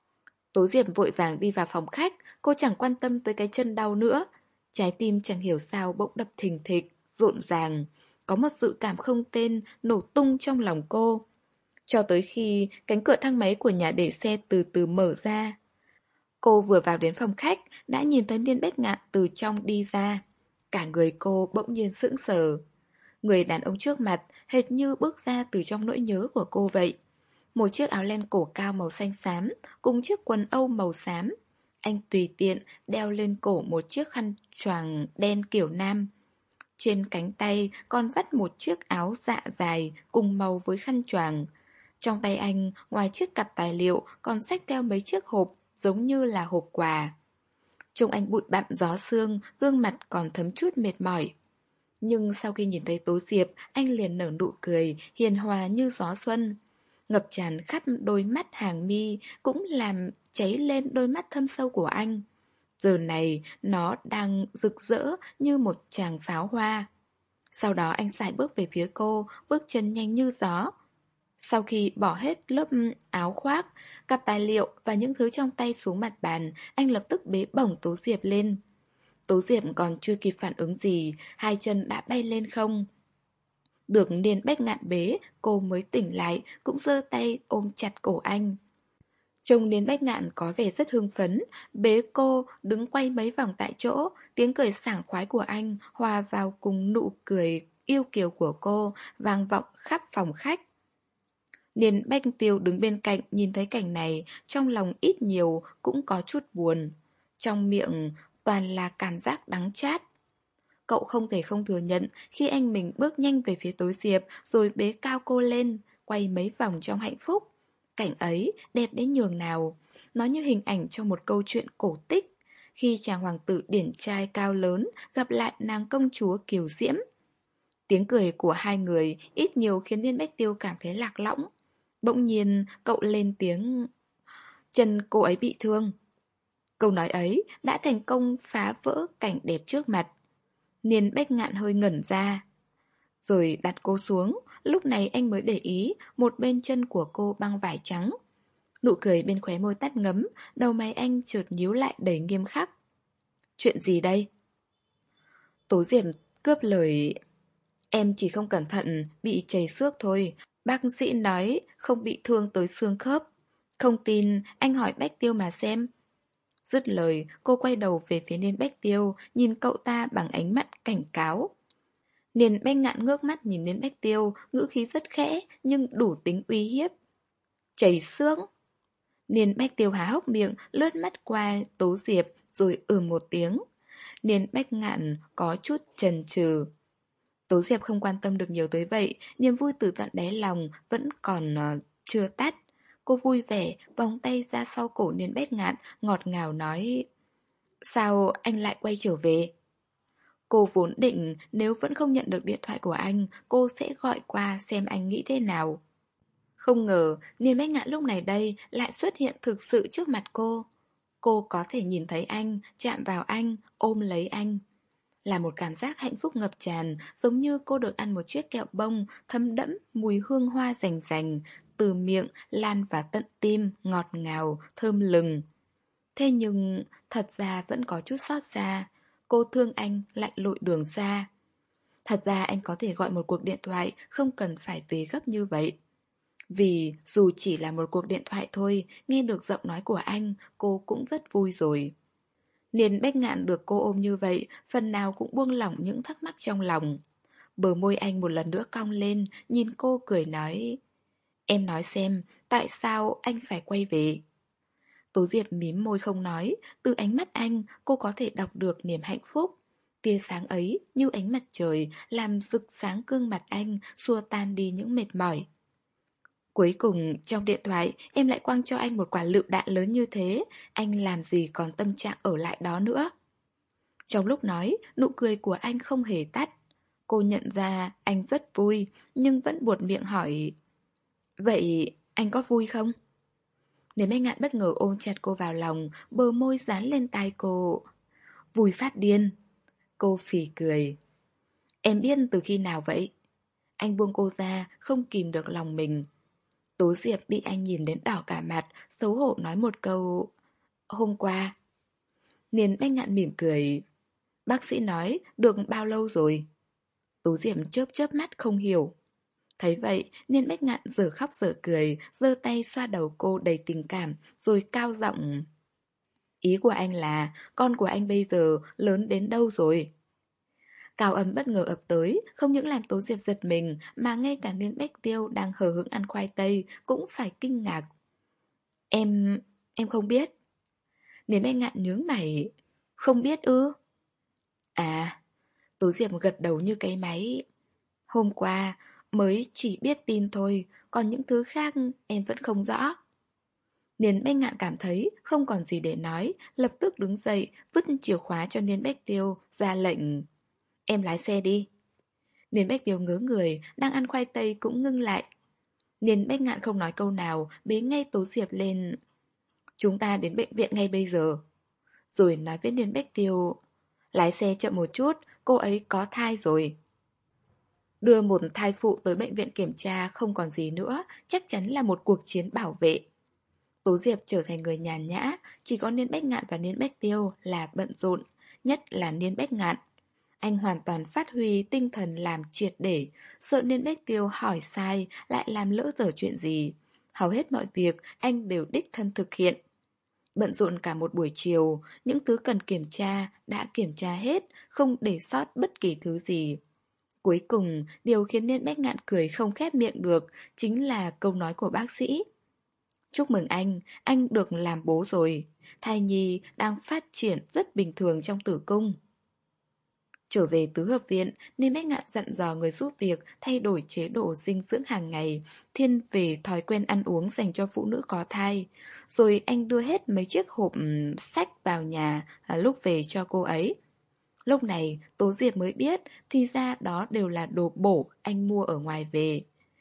Tố Diệp vội vàng đi vào phòng khách, cô chẳng quan tâm tới cái chân đau nữa. Trái tim chẳng hiểu sao bỗng đập thình thịch, rộn ràng. Có một dự cảm không tên nổ tung trong lòng cô. Cho tới khi cánh cửa thang máy của nhà để xe từ từ mở ra. Cô vừa vào đến phòng khách, đã nhìn thấy Niên Bách Ngạn từ trong đi ra. Cả người cô bỗng nhiên sững sờ. Người đàn ông trước mặt hệt như bước ra từ trong nỗi nhớ của cô vậy. Một chiếc áo len cổ cao màu xanh xám cùng chiếc quần âu màu xám. Anh tùy tiện đeo lên cổ một chiếc khăn choàng đen kiểu nam. Trên cánh tay còn vắt một chiếc áo dạ dài cùng màu với khăn choàng. Trong tay anh, ngoài chiếc cặp tài liệu, còn xách theo mấy chiếc hộp giống như là hộp quà. Trông anh bụi bặm gió sương, gương mặt còn thấm chút mệt mỏi. Nhưng sau khi nhìn thấy Tố Diệp, anh liền nở nụ cười, hiền hòa như gió xuân. Ngập tràn khắp đôi mắt hàng mi, cũng làm cháy lên đôi mắt thâm sâu của anh. Giờ này, nó đang rực rỡ như một tràng pháo hoa. Sau đó anh sải bước về phía cô, bước chân nhanh như gió. Sau khi bỏ hết lớp áo khoác, cặp tài liệu và những thứ trong tay xuống mặt bàn, anh lập tức bế bổng Tố Diệp lên. Tố Diệp còn chưa kịp phản ứng gì, hai chân đã bay lên không. Được Niên Bách Ngạn bế, cô mới tỉnh lại, cũng giơ tay ôm chặt cổ anh. Trông Niên Bách Ngạn có vẻ rất hưng phấn, bế cô đứng quay mấy vòng tại chỗ, tiếng cười sảng khoái của anh hòa vào cùng nụ cười yêu kiều của cô, vang vọng khắp phòng khách. Niên Bách Tiêu đứng bên cạnh nhìn thấy cảnh này, trong lòng ít nhiều cũng có chút buồn. Trong miệng toàn là cảm giác đắng chát. Cậu không thể không thừa nhận khi anh mình bước nhanh về phía Tố Diệp rồi bế cao cô lên, quay mấy vòng trong hạnh phúc. Cảnh ấy đẹp đến nhường nào. Nó như hình ảnh trong một câu chuyện cổ tích. Khi chàng hoàng tử điển trai cao lớn gặp lại nàng công chúa kiều diễm. Tiếng cười của hai người ít nhiều khiến Liên Bách Tiêu cảm thấy lạc lõng. Bỗng nhiên cậu lên tiếng: chân cô ấy bị thương. Câu nói ấy đã thành công phá vỡ cảnh đẹp trước mặt. Niên Bách Ngạn hơi ngẩn ra, rồi đặt cô xuống. Lúc này anh mới để ý một bên chân của cô băng vải trắng. Nụ cười bên khóe môi tắt ngấm, đầu mày anh chợt nhíu lại đầy nghiêm khắc. Chuyện gì đây? Tố Diệp cướp lời: em chỉ không cẩn thận bị chảy xước thôi. Bác sĩ nói không bị thương tới xương khớp. Không tin anh hỏi Bách Tiêu mà xem. Dứt lời, cô quay đầu về phía Niên Bách Tiêu, nhìn cậu ta bằng ánh mắt cảnh cáo. Niên Bách Ngạn ngước mắt nhìn Niên Bách Tiêu, ngữ khí rất khẽ nhưng đủ tính uy hiếp. Chảy xước. Niên Bách Tiêu há hốc miệng, lướt mắt qua Tố Diệp rồi ừ một tiếng. Niên Bách Ngạn có chút chần chừ. Tố Diệp không quan tâm được nhiều tới vậy, niềm vui từ tận đáy lòng vẫn còn uh, chưa tắt. Cô vui vẻ, vòng tay ra sau cổ Niên Bách Ngạn, ngọt ngào nói: sao anh lại quay trở về? Cô vốn định nếu vẫn không nhận được điện thoại của anh, cô sẽ gọi qua xem anh nghĩ thế nào. Không ngờ, Niên Bách Ngạn lúc này đây lại xuất hiện thực sự trước mặt cô. Cô có thể nhìn thấy anh, chạm vào anh, ôm lấy anh. Là một cảm giác hạnh phúc ngập tràn, giống như cô được ăn một chiếc kẹo bông thấm đẫm mùi hương hoa rành rành, từ miệng lan vào tận tim, ngọt ngào, thơm lừng. Thế nhưng thật ra vẫn có chút xót xa. Cô thương anh lại lội đường xa. Thật ra anh có thể gọi một cuộc điện thoại, không cần phải về gấp như vậy. Vì dù chỉ là một cuộc điện thoại thôi, nghe được giọng nói của anh, cô cũng rất vui rồi. Niên Bách Ngạn được cô ôm như vậy, phần nào cũng buông lỏng những thắc mắc trong lòng. Bờ môi anh một lần nữa cong lên, nhìn cô cười nói: em nói xem, tại sao anh phải quay về? Tố Diệp mím môi không nói, từ ánh mắt anh cô có thể đọc được niềm hạnh phúc. Tia sáng ấy như ánh mặt trời làm rực sáng gương mặt anh, xua tan đi những mệt mỏi. Cuối cùng trong điện thoại em lại quăng cho anh một quả lựu đạn lớn như thế, anh làm gì còn tâm trạng ở lại đó nữa. Trong lúc nói, nụ cười của anh không hề tắt. Cô nhận ra anh rất vui, nhưng vẫn buột miệng hỏi: vậy anh có vui không? Nếu Bách Ngạn bất ngờ ôm chặt cô vào lòng, bờ môi dán lên tai cô. Vui phát điên. Cô phì cười. Em biết từ khi nào vậy? Anh buông cô ra, không kìm được lòng mình. Tố Diệp bị anh nhìn đến đỏ cả mặt, xấu hổ nói một câu: hôm qua. Niên Bách Ngạn mỉm cười. Bác sĩ nói được bao lâu rồi? Tố Diệp chớp chớp mắt không hiểu. Thấy vậy, Niên Bách Ngạn giờ khóc giờ cười, giơ tay xoa đầu cô đầy tình cảm, rồi cao giọng: ý của anh là con của anh bây giờ lớn đến đâu rồi? Cao âm bất ngờ ập tới, không những làm Tố Diệp giật mình, mà ngay cả Niên Bách Tiêu đang hờ hững ăn khoai tây cũng phải kinh ngạc. Em... em không biết. Niên Bách Ngạn nhướng mày. Không biết ư? À... Tố Diệp gật đầu như cái máy. Hôm qua mới chỉ biết tin thôi, còn những thứ khác em vẫn không rõ. Niên Bách Ngạn cảm thấy không còn gì để nói, lập tức đứng dậy, vứt chìa khóa cho Niên Bách Tiêu, ra lệnh: em lái xe đi. Niên Bách Tiêu ngớ người, đang ăn khoai tây cũng ngưng lại. Niên Bách Ngạn không nói câu nào, bế ngay Tố Diệp lên. Chúng ta đến bệnh viện ngay bây giờ. Rồi nói với Niên Bách Tiêu: lái xe chậm một chút, cô ấy có thai rồi. Đưa một thai phụ tới bệnh viện kiểm tra không còn gì nữa, chắc chắn là một cuộc chiến bảo vệ. Tố Diệp trở thành người nhàn nhã, chỉ có Niên Bách Ngạn và Niên Bách Tiêu là bận rộn, nhất là Niên Bách Ngạn. Anh hoàn toàn phát huy tinh thần làm triệt để, sợ Niên Bách Tiêu hỏi sai lại làm lỡ dở chuyện gì. Hầu hết mọi việc anh đều đích thân thực hiện. Bận rộn cả một buổi chiều, những thứ cần kiểm tra đã kiểm tra hết, không để sót bất kỳ thứ gì. Cuối cùng, điều khiến Niên Bách Ngạn cười không khép miệng được chính là câu nói của bác sĩ. Chúc mừng anh, anh được làm bố rồi. Thai nhi đang phát triển rất bình thường trong tử cung. Trở về tứ hợp viện, Niên Bách Ngạn dặn dò người giúp việc thay đổi chế độ dinh dưỡng hàng ngày, thiên về thói quen ăn uống dành cho phụ nữ có thai. Rồi anh đưa hết mấy chiếc hộp ừm, sách vào nhà à, lúc về cho cô ấy. Lúc này Tố Diệp mới biết thì ra đó đều là đồ bổ anh mua ở ngoài về.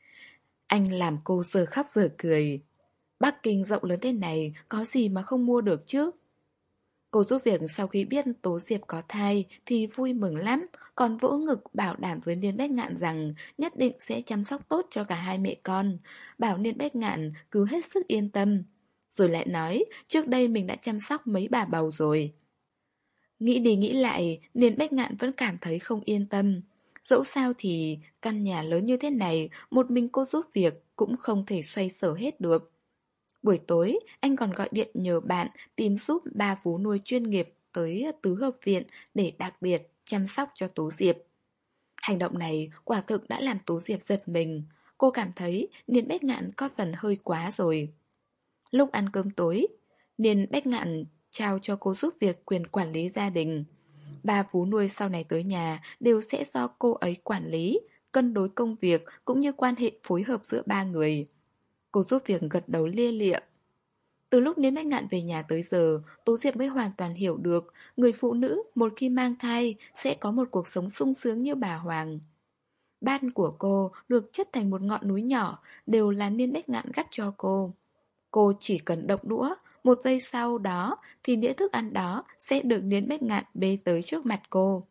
Anh làm cô giờ khóc giờ cười. Bắc Kinh rộng lớn thế này, có gì mà không mua được chứ? Cô giúp việc sau khi biết Tố Diệp có thai thì vui mừng lắm, còn vỗ ngực bảo đảm với Niên Bách Ngạn rằng nhất định sẽ chăm sóc tốt cho cả hai mẹ con, bảo Niên Bách Ngạn cứ hết sức yên tâm. Rồi lại nói trước đây mình đã chăm sóc mấy bà bầu rồi. Nghĩ đi nghĩ lại, Niên Bách Ngạn vẫn cảm thấy không yên tâm. Dẫu sao thì căn nhà lớn như thế này, một mình cô giúp việc cũng không thể xoay sở hết được. Buổi tối, anh còn gọi điện nhờ bạn tìm giúp ba vú nuôi chuyên nghiệp tới tứ hợp viện để đặc biệt chăm sóc cho Tố Diệp. Hành động này quả thực đã làm Tố Diệp giật mình. Cô cảm thấy Niên Bách Ngạn có phần hơi quá rồi. Lúc ăn cơm tối, Niên Bách Ngạn trao cho cô giúp việc quyền quản lý gia đình. Ba vú nuôi sau này tới nhà đều sẽ do cô ấy quản lý, cân đối công việc cũng như quan hệ phối hợp giữa ba người. Cô giúp việc gật đầu lia lịa. Từ lúc Niên Bách Ngạn về nhà tới giờ, Tố Diệp mới hoàn toàn hiểu được người phụ nữ một khi mang thai sẽ có một cuộc sống sung sướng như bà Hoàng. Ban của cô được chất thành một ngọn núi nhỏ, đều là Niên Bách Ngạn gắp cho cô. Cô chỉ cần động đũa, một giây sau đó thì đĩa thức ăn đó sẽ được Niên Bách Ngạn bê tới trước mặt cô.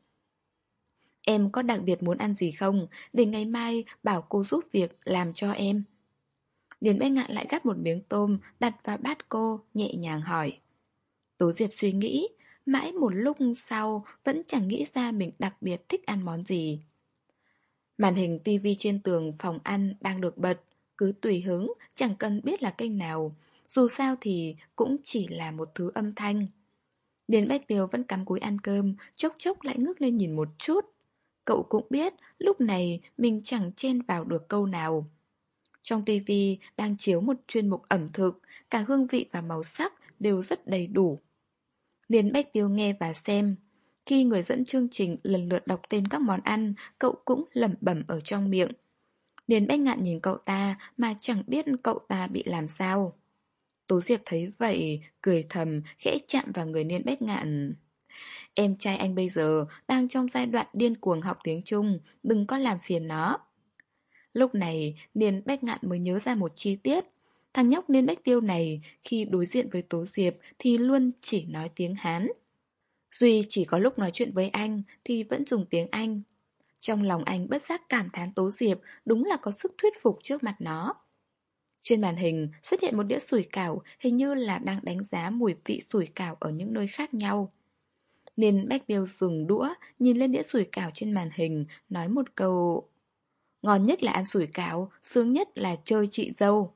Em có đặc biệt muốn ăn gì không? Để ngày mai bảo cô giúp việc làm cho em. Niên Bách Ngạn lại gắp một miếng tôm đặt vào bát cô, nhẹ nhàng hỏi. Tố Diệp suy nghĩ, mãi một lúc sau vẫn chẳng nghĩ ra mình đặc biệt thích ăn món gì. Màn hình tivi trên tường phòng ăn đang được bật, cứ tùy hứng, chẳng cần biết là kênh nào. Dù sao thì cũng chỉ là một thứ âm thanh. Điền Bách Tiều vẫn cắm cúi ăn cơm, chốc chốc lại ngước lên nhìn một chút. Cậu cũng biết lúc này mình chẳng chen vào được câu nào. Trong tivi đang chiếu một chuyên mục ẩm thực, cả hương vị và màu sắc đều rất đầy đủ. Điền Bách Tiều nghe và xem. Khi người dẫn chương trình lần lượt đọc tên các món ăn, cậu cũng lẩm bẩm ở trong miệng. Điền Bách Ngạn nhìn cậu ta mà chẳng biết cậu ta bị làm sao. Tố Diệp thấy vậy, cười thầm, khẽ chạm vào người Niên Bách Ngạn. Em trai anh bây giờ đang trong giai đoạn điên cuồng học tiếng Trung, đừng có làm phiền nó. Lúc này, Niên Bách Ngạn mới nhớ ra một chi tiết. Thằng nhóc Niên Bách Tiêu này, khi đối diện với Tố Diệp thì luôn chỉ nói tiếng Hán. Duy chỉ có lúc nói chuyện với anh thì vẫn dùng tiếng Anh. Trong lòng anh bất giác cảm thán Tố Diệp đúng là có sức thuyết phục trước mặt nó. Trên màn hình xuất hiện một đĩa sủi cảo, hình như là đang đánh giá mùi vị sủi cảo ở những nơi khác nhau. Niên Bách Tiêu dừng đũa, nhìn lên đĩa sủi cảo trên màn hình, nói một câu: ngon nhất là ăn sủi cảo, sướng nhất là chơi chị dâu.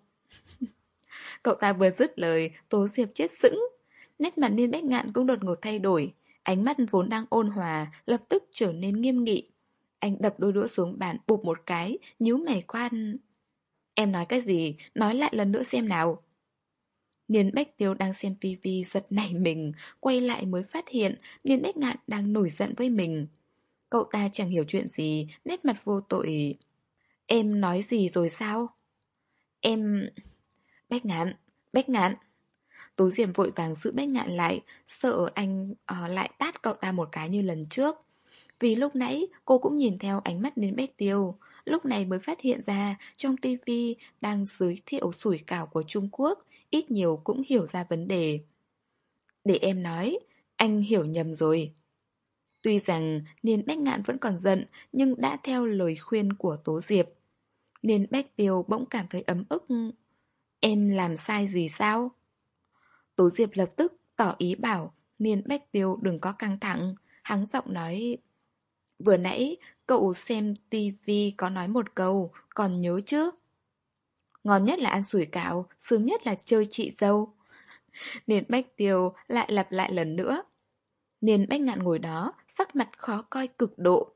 Cậu ta vừa dứt lời, Tố Diệp chết sững. Nét mặt Niên Bách Ngạn cũng đột ngột thay đổi, ánh mắt vốn đang ôn hòa lập tức trở nên nghiêm nghị. Anh đập đôi đũa xuống bàn bụp một cái, nhíu mày quan. Em nói cái gì? Nói lại lần nữa xem nào. Niên Bách Tiêu đang xem tivi giật nảy mình, quay lại mới phát hiện Niên Bách Ngạn đang nổi giận với mình. Cậu ta chẳng hiểu chuyện gì, nét mặt vô tội. Em nói gì rồi sao? Em... Bách Ngạn, Bách Ngạn. Tố Diệp vội vàng giữ Bách Ngạn lại, sợ anh uh, lại tát cậu ta một cái như lần trước. Vì lúc nãy cô cũng nhìn theo ánh mắt Niên Bách Tiêu, lúc này mới phát hiện ra trong tivi đang giới thiệu sủi cảo của Trung Quốc, ít nhiều cũng hiểu ra vấn đề. Để em nói, anh hiểu nhầm rồi. Tuy rằng Niên Bách Ngạn vẫn còn giận, nhưng đã theo lời khuyên của Tố Diệp. Niên Bách Tiêu bỗng cảm thấy ấm ức. Em làm sai gì sao? Tố Diệp lập tức tỏ ý bảo Niên Bách Tiêu đừng có căng thẳng, hắng giọng nói: vừa nãy cậu xem tivi có nói một câu, còn nhớ chứ? Ngon nhất là ăn sủi cảo, sướng nhất là chơi chị dâu. Niên Bách Tiêu lại lặp lại lần nữa. Niên Bách Ngạn ngồi đó, sắc mặt khó coi cực độ.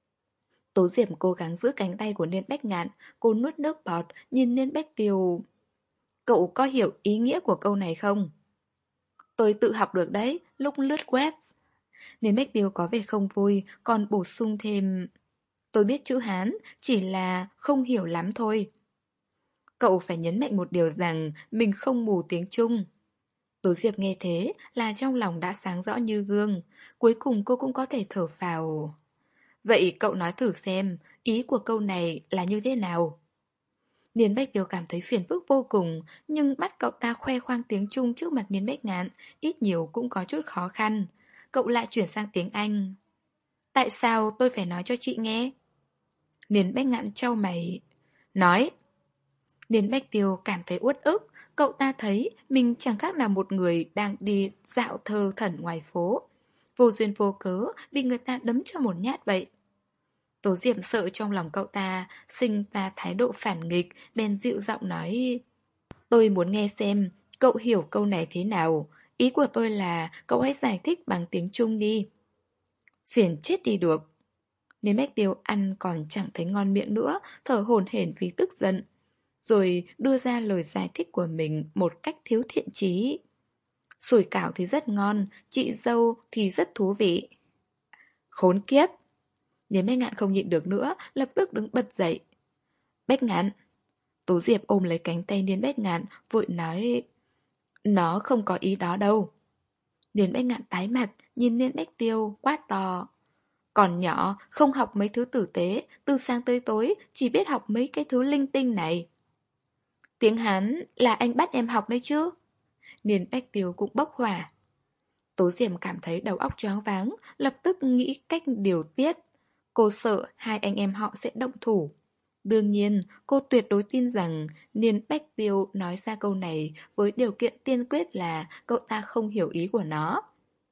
Tố Diệp cố gắng giữ cánh tay của Niên Bách Ngạn, cô nuốt nước bọt, nhìn Niên Bách Tiêu. Cậu có hiểu ý nghĩa của câu này không? Tôi tự học được đấy, lúc lướt web. Niên Bách Tiêu có vẻ không vui, còn bổ sung thêm. Tôi biết chữ Hán, chỉ là không hiểu lắm thôi. Cậu phải nhấn mạnh một điều rằng mình không mù tiếng Trung. Tố Diệp nghe thế là trong lòng đã sáng rõ như gương. Cuối cùng cô cũng có thể thở phào. Vậy cậu nói thử xem, ý của câu này là như thế nào? Niên Bách Tiêu cảm thấy phiền phức vô cùng, nhưng bắt cậu ta khoe khoang tiếng Trung trước mặt Niên Bách Ngạn, ít nhiều cũng có chút khó khăn. Cậu lại chuyển sang tiếng Anh. Tại sao tôi phải nói cho chị nghe? Niên Bách Ngạn chau mày. Nói. Niên Bách Tiêu cảm thấy uất ức, cậu ta thấy mình chẳng khác nào một người đang đi dạo thơ thẩn ngoài phố. Vô duyên vô cớ vì người ta đấm cho một nhát vậy. Tố Diệp sợ trong lòng cậu ta sinh ra thái độ phản nghịch, bèn dịu giọng nói. Tôi muốn nghe xem cậu hiểu câu này thế nào. Ý của tôi là cậu hãy giải thích bằng tiếng Trung đi. Phiền chết đi được. Nên Bách Tiêu ăn còn chẳng thấy ngon miệng nữa, thở hổn hển vì tức giận. Rồi đưa ra lời giải thích của mình một cách thiếu thiện chí. Sủi cảo thì rất ngon, chị dâu thì rất thú vị. Khốn kiếp! Niên Bách Ngạn không nhịn được nữa, lập tức đứng bật dậy. Bách Ngạn! Tố Diệp ôm lấy cánh tay Niên Bách Ngạn, vội nói. Nó không có ý đó đâu. Niên Bách Ngạn tái mặt, nhìn Niên Bách Tiêu, quát to. Còn nhỏ, không học mấy thứ tử tế, từ sáng tới tối, chỉ biết học mấy cái thứ linh tinh này. Tiếng Hán là anh bắt em học đấy chứ. Niên Bách Tiêu cũng bốc hỏa. Tố Diệm cảm thấy đầu óc choáng váng, lập tức nghĩ cách điều tiết. Cô sợ hai anh em họ sẽ động thủ. Đương nhiên, cô tuyệt đối tin rằng Niên Bách Tiêu nói ra câu này với điều kiện tiên quyết là cậu ta không hiểu ý của nó.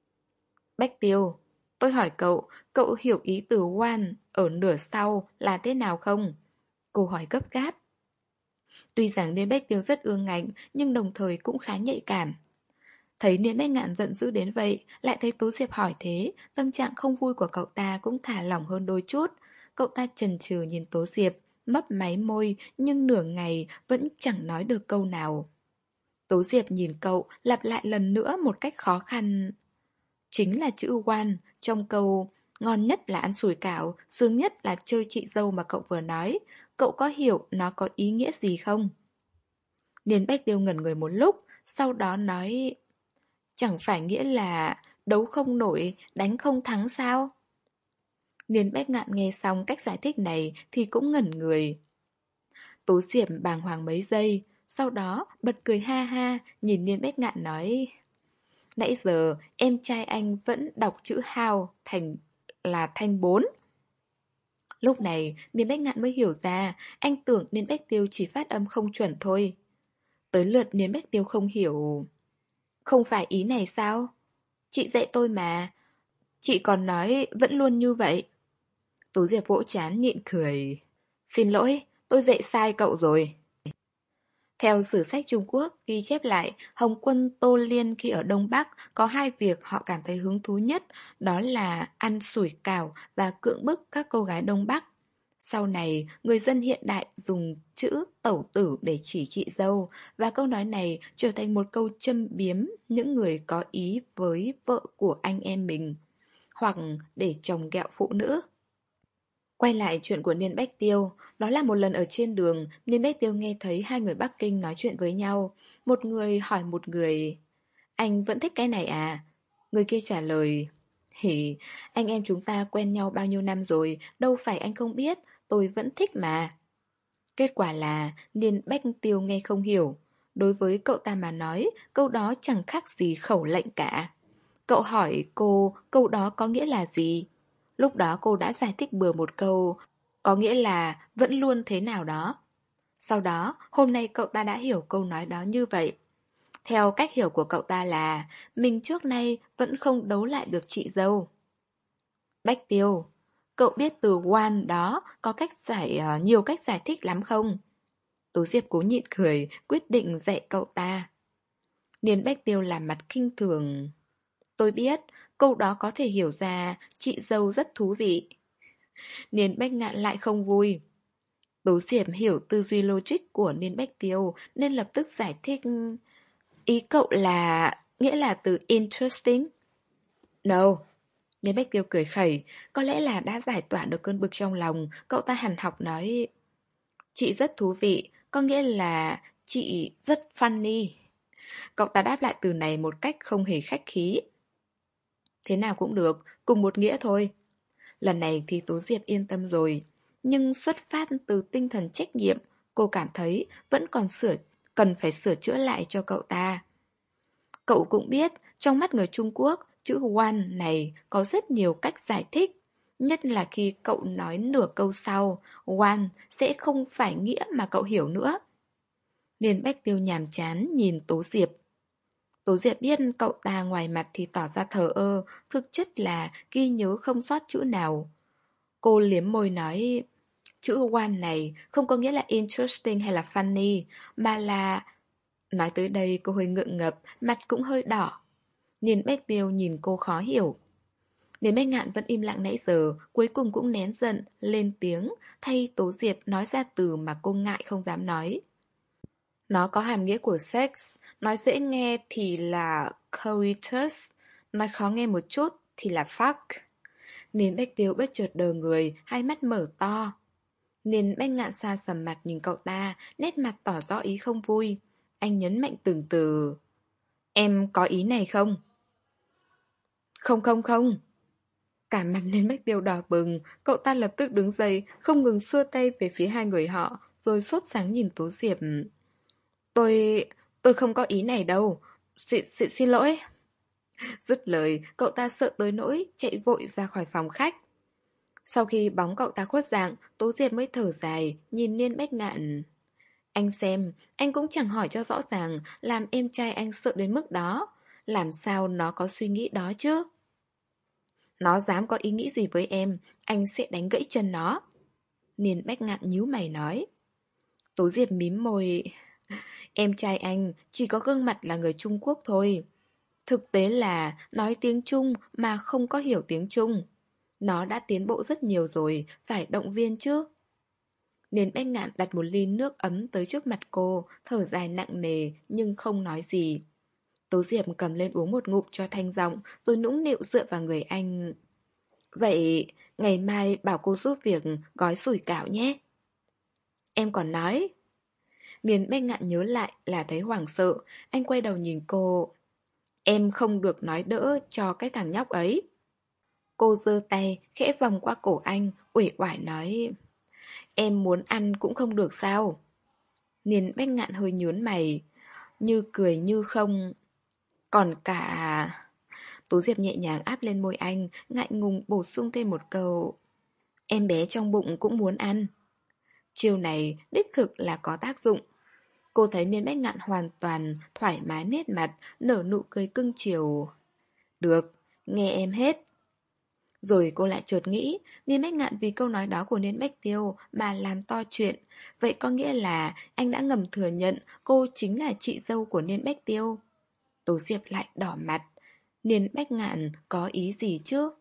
Bách Tiêu, tôi hỏi cậu, cậu hiểu ý từ one ở nửa sau là thế nào không? Cô hỏi gấp gáp. Tuy rằng Niên Bách Tiêu rất ương ngạnh, nhưng đồng thời cũng khá nhạy cảm. Thấy Niên Bách Ngạn giận dữ đến vậy, lại thấy Tố Diệp hỏi thế, tâm trạng không vui của cậu ta cũng thả lỏng hơn đôi chút. Cậu ta chần chừ nhìn Tố Diệp, mấp máy môi, nhưng nửa ngày vẫn chẳng nói được câu nào. Tố Diệp nhìn cậu, lặp lại lần nữa một cách khó khăn. Chính là chữ one trong câu ngon nhất là ăn sủi cảo, sướng nhất là chơi chị dâu mà cậu vừa nói. Cậu có hiểu nó có ý nghĩa gì không? Niên Bách Tiêu ngẩn người một lúc, sau đó nói. Chẳng phải nghĩa là đấu không nổi, đánh không thắng sao? Niên Bách Ngạn nghe xong cách giải thích này thì cũng ngẩn người. Tố Diệp bàng hoàng mấy giây, sau đó bật cười ha ha, nhìn Niên Bách Ngạn nói. Nãy giờ em trai anh vẫn đọc chữ hao thành là thanh bốn. Lúc này Niên Bách Ngạn mới hiểu ra, anh tưởng Niên Bách Tiêu chỉ phát âm không chuẩn thôi. Tới lượt Niên Bách Tiêu không hiểu. Không phải ý này sao? Chị dạy tôi mà. Chị còn nói vẫn luôn như vậy. Tú Diệp vỗ chán nhịn cười. Xin lỗi, tôi dạy sai cậu rồi. Theo sử sách Trung Quốc ghi chép lại, Hồng quân Tô Liên khi ở Đông Bắc có hai việc họ cảm thấy hứng thú nhất, đó là ăn sủi cảo và cưỡng bức các cô gái Đông Bắc. Sau này, người dân hiện đại dùng chữ tẩu tử để chỉ chị dâu, và câu nói này trở thành một câu châm biếm những người có ý với vợ của anh em mình, hoặc để chồng ghẹo phụ nữ. Quay lại chuyện của Niên Bách Tiêu, đó là một lần ở trên đường, Niên Bách Tiêu nghe thấy hai người Bắc Kinh nói chuyện với nhau. Một người hỏi một người, anh vẫn thích cái này à? Người kia trả lời, hỉ, anh em chúng ta quen nhau bao nhiêu năm rồi, đâu phải anh không biết, tôi vẫn thích mà. Kết quả là Niên Bách Tiêu nghe không hiểu. Đối với cậu ta mà nói, câu đó chẳng khác gì khẩu lệnh cả. Cậu hỏi cô câu đó có nghĩa là gì? Lúc đó cô đã giải thích bừa một câu, có nghĩa là vẫn luôn thế nào đó. Sau đó, hôm nay cậu ta đã hiểu câu nói đó như vậy. Theo cách hiểu của cậu ta là, mình trước nay vẫn không đấu lại được chị dâu. Bách Tiêu, cậu biết từ one đó có cách giải uh, nhiều cách giải thích lắm không? Tố Diệp cố nhịn cười, quyết định dạy cậu ta. Niên Bách Tiêu làm mặt khinh thường. Tôi biết, câu đó có thể hiểu ra chị dâu rất thú vị. Niên Bách Ngạn lại không vui. Tố Diệp hiểu tư duy logic của Niên Bách Tiêu nên lập tức giải thích. Ý cậu là... nghĩa là từ interesting? No. Niên Bách Tiêu cười khẩy, có lẽ là đã giải tỏa được cơn bực trong lòng, cậu ta hằn học nói. Chị rất thú vị, có nghĩa là chị rất funny. Cậu ta đáp lại từ này một cách không hề khách khí. Thế nào cũng được, cùng một nghĩa thôi. Lần này thì Tố Diệp yên tâm rồi. Nhưng xuất phát từ tinh thần trách nhiệm, cô cảm thấy vẫn còn sửa, cần phải sửa chữa lại cho cậu ta. Cậu cũng biết, trong mắt người Trung Quốc, chữ one này có rất nhiều cách giải thích. Nhất là khi cậu nói nửa câu sau, one sẽ không phải nghĩa mà cậu hiểu nữa. Nên Bách Tiêu nhàm chán nhìn Tố Diệp. Tố Diệp biết cậu ta ngoài mặt thì tỏ ra thờ ơ, thực chất là ghi nhớ không sót chữ nào. Cô liếm môi nói, chữ one này không có nghĩa là interesting hay là funny, mà là... Nói tới đây cô hơi ngượng ngập, mặt cũng hơi đỏ. Niên Bách Tiêu nhìn cô khó hiểu. Niên Bách Ngạn vẫn im lặng nãy giờ, cuối cùng cũng nén giận, lên tiếng, thay Tố Diệp nói ra từ mà cô ngại không dám nói. Nó có hàm nghĩa của sex, nói dễ nghe thì là coitus, nói khó nghe một chút thì là fuck. Niên Bách Tiêu bất chợt đờ người, hai mắt mở to. Niên Bách Ngạn xa sầm mặt nhìn cậu ta, nét mặt tỏ rõ ý không vui. Anh nhấn mạnh từng từ. Em có ý này không? Không không không. Cả mặt Niên Bách Tiêu đỏ bừng, cậu ta lập tức đứng dậy, không ngừng xua tay về phía hai người họ, rồi sốt sáng nhìn Tố Diệp. Tôi... tôi không có ý này đâu. Xin, xin, xin lỗi. Dứt lời, cậu ta sợ tới nỗi, chạy vội ra khỏi phòng khách. Sau khi bóng cậu ta khuất dạng, Tố Diệp mới thở dài, nhìn Niên Bách Ngạn. Anh xem, anh cũng chẳng hỏi cho rõ ràng, làm em trai anh sợ đến mức đó. Làm sao nó có suy nghĩ đó chứ? Nó dám có ý nghĩ gì với em, anh sẽ đánh gãy chân nó. Niên Bách Ngạn nhíu mày nói. Tố Diệp mím môi. Em trai anh chỉ có gương mặt là người Trung Quốc thôi. Thực tế là nói tiếng Trung mà không có hiểu tiếng Trung. Nó đã tiến bộ rất nhiều rồi, phải động viên chứ. Niên Bách Ngạn đặt một ly nước ấm tới trước mặt cô, thở dài nặng nề nhưng không nói gì. Tố Diệp cầm lên uống một ngụm cho thanh giọng, rồi nũng nịu dựa vào người anh. Vậy, ngày mai bảo cô giúp việc gói sủi cảo nhé. Em còn nói. Niên Bách Ngạn nhớ lại là thấy hoảng sợ, anh quay đầu nhìn cô. Em không được nói đỡ cho cái thằng nhóc ấy. Cô giơ tay, khẽ vòng qua cổ anh, uể oải nói. Em muốn ăn cũng không được sao? Niên Bách Ngạn hơi nhướng mày, như cười như không. Còn cả... Tố Diệp nhẹ nhàng áp lên môi anh, ngại ngùng bổ sung thêm một câu. Em bé trong bụng cũng muốn ăn. Chiêu này đích thực là có tác dụng. Cô thấy Niên Bách Ngạn hoàn toàn thoải mái nét mặt, nở nụ cười cưng chiều. Được, nghe em hết. Rồi cô lại chợt nghĩ, Niên Bách Ngạn vì câu nói đó của Niên Bách Tiêu mà làm to chuyện. Vậy có nghĩa là anh đã ngầm thừa nhận cô chính là chị dâu của Niên Bách Tiêu. Tố Diệp lại đỏ mặt. Niên Bách Ngạn có ý gì chứ?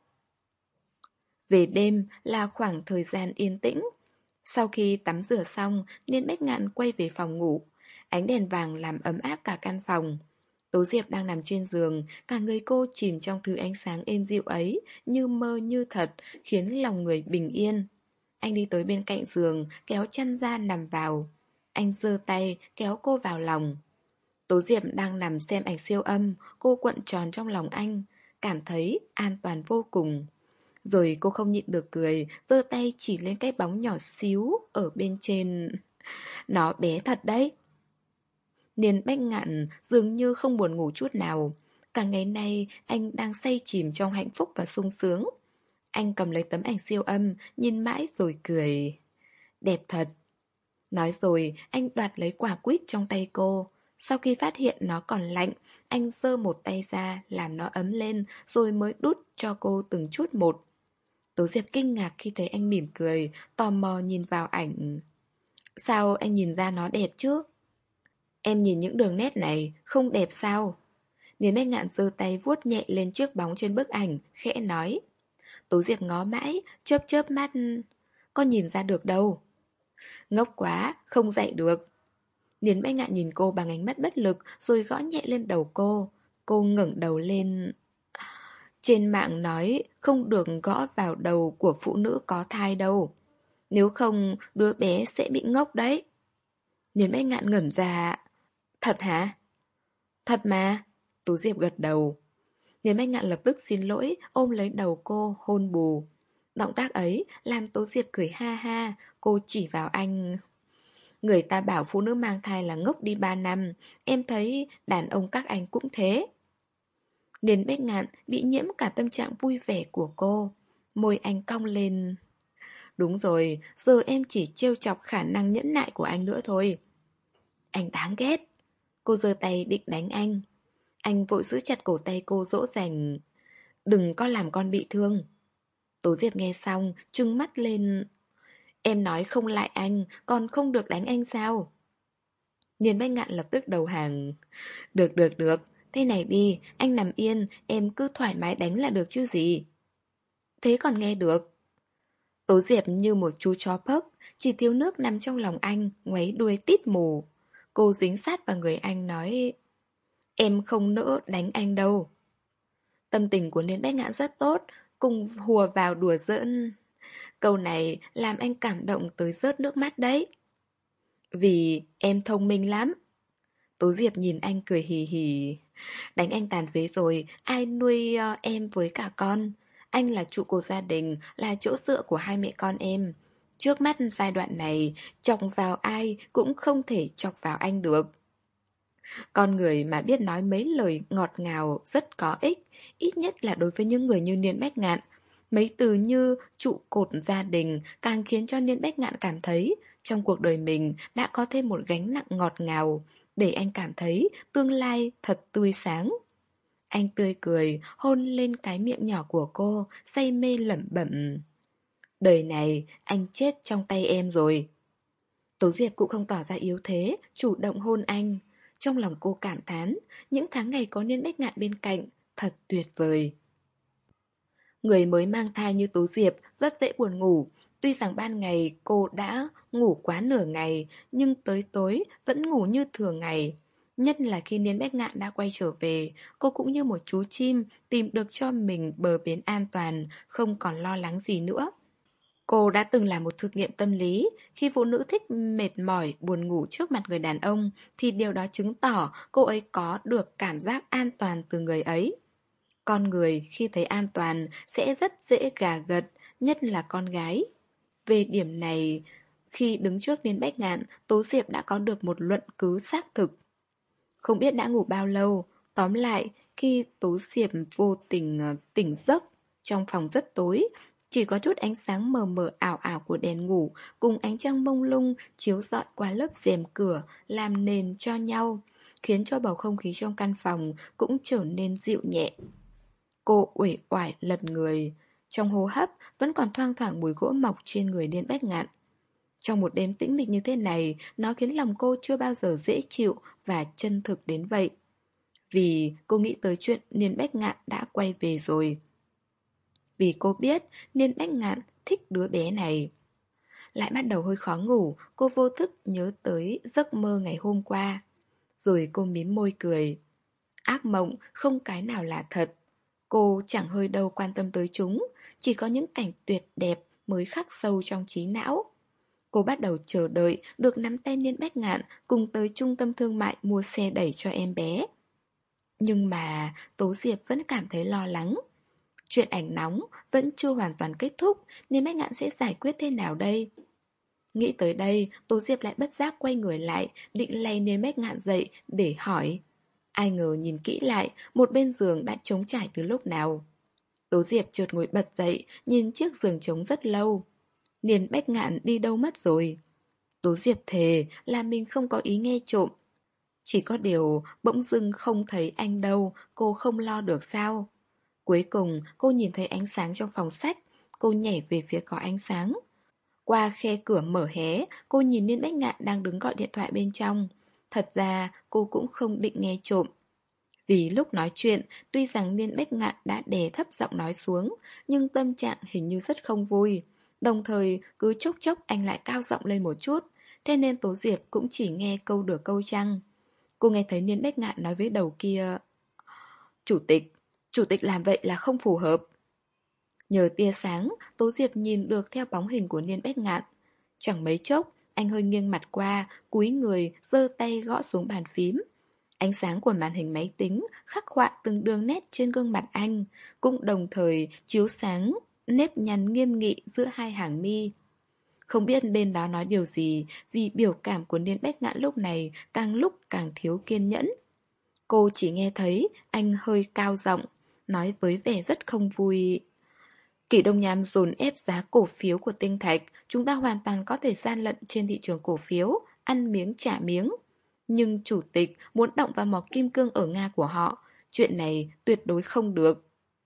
Về đêm là khoảng thời gian yên tĩnh. Sau khi tắm rửa xong, Niên Bách Ngạn quay về phòng ngủ. Ánh đèn vàng làm ấm áp cả căn phòng. Tố Diệp đang nằm trên giường, cả người cô chìm trong thứ ánh sáng êm dịu ấy, như mơ như thật, khiến lòng người bình yên. Anh đi tới bên cạnh giường, kéo chăn ra nằm vào. Anh giơ tay, kéo cô vào lòng. Tố Diệp đang nằm xem ảnh siêu âm, cô cuộn tròn trong lòng anh, cảm thấy an toàn vô cùng. Rồi cô không nhịn được cười, giơ tay chỉ lên cái bóng nhỏ xíu ở bên trên. Nó bé thật đấy. Niên Bách Ngạn dường như không buồn ngủ chút nào. Cả ngày nay anh đang say chìm trong hạnh phúc và sung sướng. Anh cầm lấy tấm ảnh siêu âm, nhìn mãi rồi cười. Đẹp thật. Nói rồi anh đoạt lấy quả quýt trong tay cô. Sau khi phát hiện nó còn lạnh, anh giơ một tay ra làm nó ấm lên rồi mới đút cho cô từng chút một. Tố Diệp kinh ngạc khi thấy anh mỉm cười, tò mò nhìn vào ảnh. Sao anh nhìn ra nó đẹp chứ? Em nhìn những đường nét này, không đẹp sao? Niến Bách Ngạn giơ tay vuốt nhẹ lên chiếc bóng trên bức ảnh, khẽ nói. Tố Diệp ngó mãi, chớp chớp mắt. Con nhìn ra được đâu. Ngốc quá, không dạy được. Niến Bách Ngạn nhìn cô bằng ánh mắt bất lực, rồi gõ nhẹ lên đầu cô. Cô ngẩng đầu lên. Trên mạng nói không được gõ vào đầu của phụ nữ có thai đâu. Nếu không, đứa bé sẽ bị ngốc đấy. Niến Bách Ngạn ngẩn ra. Thật hả? Thật mà. Tú Diệp gật đầu. Niến Bách Ngạn lập tức xin lỗi, ôm lấy đầu cô, hôn bù. Động tác ấy làm Tố Diệp cười ha ha. Cô chỉ vào anh. Người ta bảo phụ nữ mang thai là ngốc đi ba năm. Em thấy đàn ông các anh cũng thế. Niến Bách Ngạn bị nhiễm cả tâm trạng vui vẻ của cô. Môi anh cong lên. Đúng rồi, giờ em chỉ trêu chọc khả năng nhẫn nại của anh nữa thôi. Anh đáng ghét. Cô giơ tay định đánh anh. Anh vội giữ chặt cổ tay cô dỗ dành. Đừng có làm con bị thương. Tố Diệp nghe xong, trừng mắt lên. Em nói không lại anh, còn không được đánh anh sao? Niên Bách Ngạn lập tức đầu hàng. Được được được, thế này đi, anh nằm yên, em cứ thoải mái đánh là được chứ gì. Thế còn nghe được. Tố Diệp như một chú chó phốc, chỉ thiếu nước nằm trong lòng anh, ngoáy đuôi tít mù. Cô dính sát vào người anh nói. Em không nỡ đánh anh đâu. Tâm tình của Niên Bách Ngạn rất tốt, cùng hùa vào đùa giỡn. Câu này làm anh cảm động tới rớt nước mắt đấy. Vì em thông minh lắm. Tố Diệp nhìn anh cười hì hì. Đánh anh tàn phế rồi, ai nuôi uh, em với cả con. Anh là trụ cột gia đình, là chỗ dựa của hai mẹ con em. Trước mắt giai đoạn này, chọc vào ai cũng không thể chọc vào anh được. Con người mà biết nói mấy lời ngọt ngào rất có ích, ít nhất là đối với những người như Niên Bách Ngạn. Mấy từ như trụ cột gia đình càng khiến cho Niên Bách Ngạn cảm thấy trong cuộc đời mình đã có thêm một gánh nặng ngọt ngào, để anh cảm thấy tương lai thật tươi sáng. Anh tươi cười, hôn lên cái miệng nhỏ của cô, say mê lẩm bẩm. Đời này, anh chết trong tay em rồi. Tố Diệp cũng không tỏ ra yếu thế, chủ động hôn anh. Trong lòng cô cảm thán, những tháng ngày có Niên Bách Ngạn bên cạnh, thật tuyệt vời. Người mới mang thai như Tố Diệp rất dễ buồn ngủ. Tuy rằng ban ngày cô đã ngủ quá nửa ngày, nhưng tới tối vẫn ngủ như thường ngày. Nhất là khi Niên Bách Ngạn đã quay trở về, cô cũng như một chú chim tìm được cho mình bờ bến an toàn, không còn lo lắng gì nữa. Cô đã từng làm một thực nghiệm tâm lý, khi phụ nữ thích mệt mỏi, buồn ngủ trước mặt người đàn ông, thì điều đó chứng tỏ cô ấy có được cảm giác an toàn từ người ấy. Con người khi thấy an toàn sẽ rất dễ gà gật, nhất là con gái. Về điểm này, khi đứng trước Niên Bách Ngạn, Tố Diệp đã có được một luận cứ xác thực. Không biết đã ngủ bao lâu, tóm lại, khi Tố Diệp vô tình tỉnh giấc, trong phòng rất tối, chỉ có chút ánh sáng mờ mờ ảo ảo của đèn ngủ cùng ánh trăng mông lung chiếu rọi qua lớp rèm cửa làm nền cho nhau, khiến cho bầu không khí trong căn phòng cũng trở nên dịu nhẹ. Cô uể oải lật người, trong hô hấp vẫn còn thoang thoảng mùi gỗ mọc trên người Niên Bách Ngạn. Trong một đêm tĩnh mịch như thế này, nó khiến lòng cô chưa bao giờ dễ chịu và chân thực đến vậy. Vì cô nghĩ tới chuyện Niên Bách Ngạn đã quay về rồi. Vì cô biết Niên Bách Ngạn thích đứa bé này. Lại bắt đầu hơi khó ngủ, cô vô thức nhớ tới giấc mơ ngày hôm qua. Rồi cô mím môi cười. Ác mộng không cái nào là thật. Cô chẳng hơi đâu quan tâm tới chúng, chỉ có những cảnh tuyệt đẹp mới khắc sâu trong trí não. Cô bắt đầu chờ đợi được nắm tay Niên Bách Ngạn cùng tới trung tâm thương mại mua xe đẩy cho em bé. Nhưng mà Tố Diệp vẫn cảm thấy lo lắng. Chuyện ảnh nóng vẫn chưa hoàn toàn kết thúc, Niên Bách Ngạn sẽ giải quyết thế nào đây? Nghĩ tới đây, Tố Diệp lại bất giác quay người lại, định lay Niên Bách Ngạn dậy để hỏi. Ai ngờ nhìn kỹ lại, một bên giường đã trống trải từ lúc nào. Tố Diệp chợt ngồi bật dậy, nhìn chiếc giường trống rất lâu. Niên Bách Ngạn đi đâu mất rồi? Tố Diệp thề là mình không có ý nghe trộm. Chỉ có điều bỗng dưng không thấy anh đâu, cô không lo được sao? Cuối cùng cô nhìn thấy ánh sáng trong phòng sách, cô nhảy về phía có ánh sáng. Qua khe cửa mở hé, cô nhìn Niên Bách Ngạn đang đứng gọi điện thoại bên trong. Thật ra cô cũng không định nghe trộm. Vì lúc nói chuyện, tuy rằng Niên Bách Ngạn đã đè thấp giọng nói xuống, nhưng tâm trạng hình như rất không vui. Đồng thời cứ chốc chốc anh lại cao giọng lên một chút, thế nên Tố Diệp cũng chỉ nghe câu được câu trăng. Cô nghe thấy Niên Bách Ngạn nói với đầu kia: Chủ tịch, chủ tịch làm vậy là không phù hợp. Nhờ tia sáng, Tố Diệp nhìn được theo bóng hình của Niên Bách Ngạn. Chẳng mấy chốc, anh hơi nghiêng mặt qua, cúi người, giơ tay gõ xuống bàn phím. Ánh sáng của màn hình máy tính khắc họa từng đường nét trên gương mặt anh, cũng đồng thời chiếu sáng nếp nhăn nghiêm nghị giữa hai hàng mi. Không biết bên đó nói điều gì, vì biểu cảm của Niên Bách Ngạn lúc này càng lúc càng thiếu kiên nhẫn. Cô chỉ nghe thấy anh hơi cao giọng, nói với vẻ rất không vui: Kỷ Đông Nham dồn ép giá cổ phiếu của Tinh Thạch, chúng ta hoàn toàn có thể gian lận trên thị trường cổ phiếu, ăn miếng trả miếng. Nhưng chủ tịch muốn động vào mỏ kim cương ở Nga của họ, chuyện này tuyệt đối không được.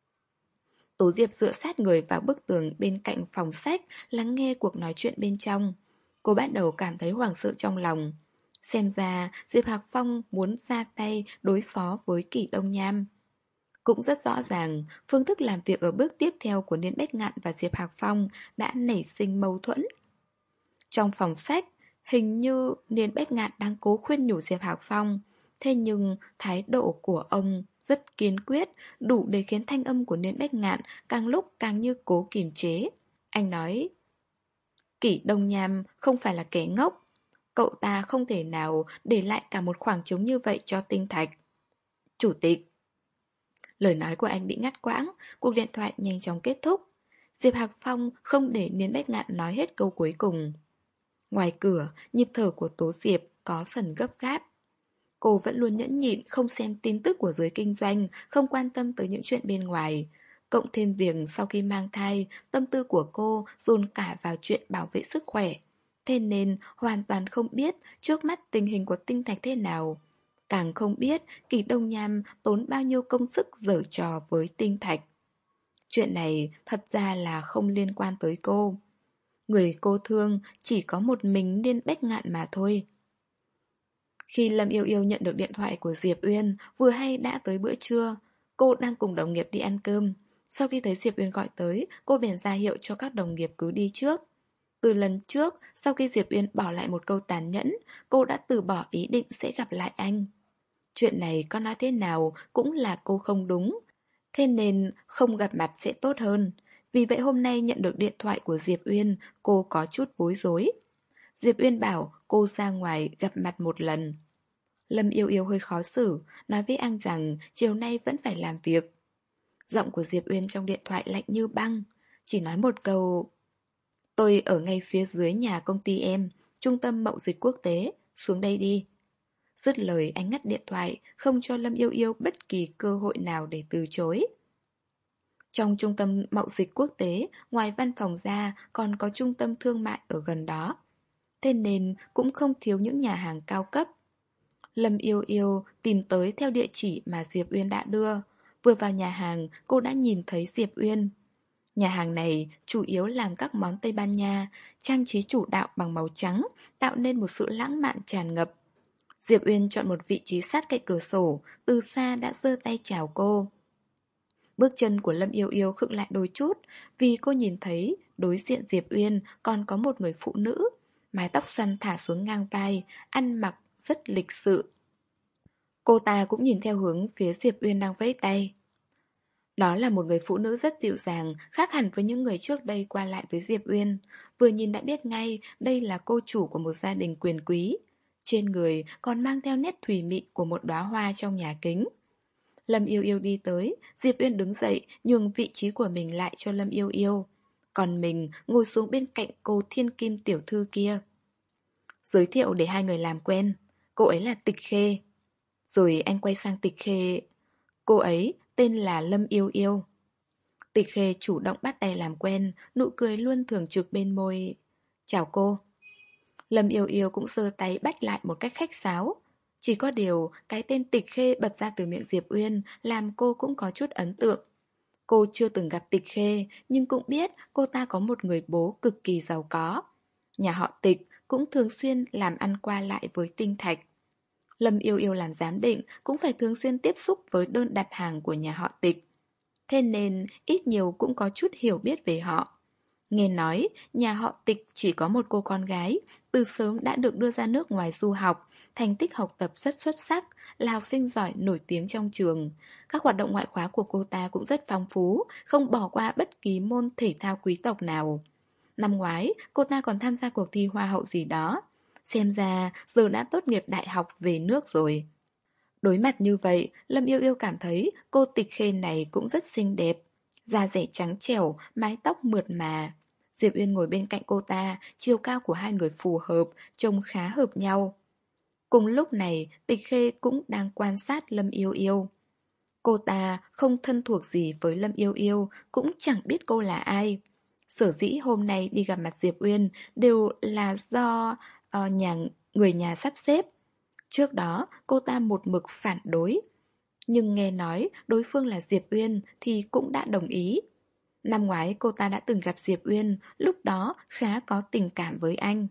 Tố Diệp dựa sát người vào bức tường bên cạnh phòng sách, lắng nghe cuộc nói chuyện bên trong. Cô bắt đầu cảm thấy hoảng sợ trong lòng. Xem ra Diệp Hạc Phong muốn ra tay đối phó với Kỷ Đông Nham. Cũng rất rõ ràng, phương thức làm việc ở bước tiếp theo của Niên Bách Ngạn và Diệp Hạc Phong đã nảy sinh mâu thuẫn. Trong phòng sách, hình như Niên Bách Ngạn đang cố khuyên nhủ Diệp Hạc Phong, thế nhưng thái độ của ông rất kiên quyết, đủ để khiến thanh âm của Niên Bách Ngạn càng lúc càng như cố kiềm chế. Anh nói: Kỷ Đông Nham không phải là kẻ ngốc, cậu ta không thể nào để lại cả một khoảng trống như vậy cho Tinh Thạch. Chủ tịch. Lời nói của anh bị ngắt quãng, cuộc điện thoại nhanh chóng kết thúc. Diệp Hạc Phong không để Niên Bách Ngạn nói hết câu cuối cùng. Ngoài cửa, nhịp thở của Tố Diệp có phần gấp gáp. Cô vẫn luôn nhẫn nhịn không xem tin tức của giới kinh doanh, không quan tâm tới những chuyện bên ngoài. Cộng thêm việc sau khi mang thai, tâm tư của cô dồn cả vào chuyện bảo vệ sức khỏe. Thế nên hoàn toàn không biết trước mắt tình hình của Tinh Thạch thế nào. Càng không biết Kỷ Đông Nham tốn bao nhiêu công sức giở trò với Tinh Thạch. Chuyện này thật ra là không liên quan tới cô. Người cô thương chỉ có một mình Niên Bách Ngạn mà thôi. Khi Lâm Yêu Yêu nhận được điện thoại của Diệp Uyên, vừa hay đã tới bữa trưa. Cô đang cùng đồng nghiệp đi ăn cơm. Sau khi thấy Diệp Uyên gọi tới, cô bèn ra hiệu cho các đồng nghiệp cứ đi trước. Từ lần trước, sau khi Diệp Uyên bỏ lại một câu tàn nhẫn, cô đã từ bỏ ý định sẽ gặp lại anh. Chuyện này có nói thế nào cũng là cô không đúng. Thế nên không gặp mặt sẽ tốt hơn. Vì vậy hôm nay nhận được điện thoại của Diệp Uyên, cô có chút bối rối. Diệp Uyên bảo cô ra ngoài gặp mặt một lần. Lâm Yêu Yêu hơi khó xử, nói với anh rằng chiều nay vẫn phải làm việc. Giọng của Diệp Uyên trong điện thoại lạnh như băng, chỉ nói một câu: Tôi ở ngay phía dưới nhà công ty em, trung tâm mậu dịch quốc tế, xuống đây đi. Dứt lời anh ngắt điện thoại, không cho Lâm Yêu Yêu bất kỳ cơ hội nào để từ chối. Trong trung tâm mậu dịch quốc tế, ngoài văn phòng ra còn có trung tâm thương mại ở gần đó. Thế nên cũng không thiếu những nhà hàng cao cấp. Lâm Yêu Yêu tìm tới theo địa chỉ mà Diệp Uyên đã đưa. Vừa vào nhà hàng, cô đã nhìn thấy Diệp Uyên. Nhà hàng này chủ yếu làm các món Tây Ban Nha, trang trí chủ đạo bằng màu trắng, tạo nên một sự lãng mạn tràn ngập. Diệp Uyên chọn một vị trí sát cạnh cửa sổ, từ xa đã giơ tay chào cô. Bước chân của Lâm Yêu Yêu khựng lại đôi chút, vì cô nhìn thấy đối diện Diệp Uyên còn có một người phụ nữ, mái tóc xoăn thả xuống ngang vai, ăn mặc rất lịch sự. Cô ta cũng nhìn theo hướng phía Diệp Uyên đang vẫy tay. Đó là một người phụ nữ rất dịu dàng, khác hẳn với những người trước đây qua lại với Diệp Uyên. Vừa nhìn đã biết ngay đây là cô chủ của một gia đình quyền quý. Trên người còn mang theo nét thùy mị của một đóa hoa trong nhà kính. Lâm Yêu Yêu đi tới, Diệp Uyên đứng dậy nhường vị trí của mình lại cho Lâm Yêu Yêu. Còn mình ngồi xuống bên cạnh cô thiên kim tiểu thư kia. Giới thiệu để hai người làm quen. Cô ấy là Tịch Khê. Rồi anh quay sang Tịch Khê. Cô ấy tên là Lâm Yêu Yêu. Tịch Khê chủ động bắt tay làm quen, nụ cười luôn thường trực bên môi. Chào cô. Lâm Yêu Yêu cũng giơ tay bắt lại một cách khách sáo. Chỉ có điều, cái tên Tịch Khê bật ra từ miệng Diệp Uyên làm cô cũng có chút ấn tượng. Cô chưa từng gặp Tịch Khê, nhưng cũng biết cô ta có một người bố cực kỳ giàu có. Nhà họ Tịch cũng thường xuyên làm ăn qua lại với tinh thạch. Lâm Yêu Yêu làm giám định cũng phải thường xuyên tiếp xúc với đơn đặt hàng của nhà họ Tịch. Thế nên ít nhiều cũng có chút hiểu biết về họ. Nghe nói nhà họ Tịch chỉ có một cô con gái, từ sớm đã được đưa ra nước ngoài du học, thành tích học tập rất xuất sắc, là học sinh giỏi nổi tiếng trong trường. Các hoạt động ngoại khóa của cô ta cũng rất phong phú, không bỏ qua bất kỳ môn thể thao quý tộc nào. Năm ngoái, cô ta còn tham gia cuộc thi hoa hậu gì đó. Xem ra giờ đã tốt nghiệp đại học về nước rồi. Đối mặt như vậy, Lâm Yêu Yêu cảm thấy cô Tịch Khê này cũng rất xinh đẹp. Da dẻ trắng trẻo, mái tóc mượt mà. Diệp Uyên ngồi bên cạnh cô ta, chiều cao của hai người phù hợp, trông khá hợp nhau. Cùng lúc này, Tịch Khê cũng đang quan sát Lâm Yêu Yêu. Cô ta không thân thuộc gì với Lâm Yêu Yêu, cũng chẳng biết cô là ai. Sở dĩ hôm nay đi gặp mặt Diệp Uyên đều là do uh, nhà người nhà sắp xếp. Trước đó, cô ta một mực phản đối. Nhưng nghe nói đối phương là Diệp Uyên thì cũng đã đồng ý. Năm ngoái cô ta đã từng gặp Diệp Uyên, lúc đó khá có tình cảm với anh.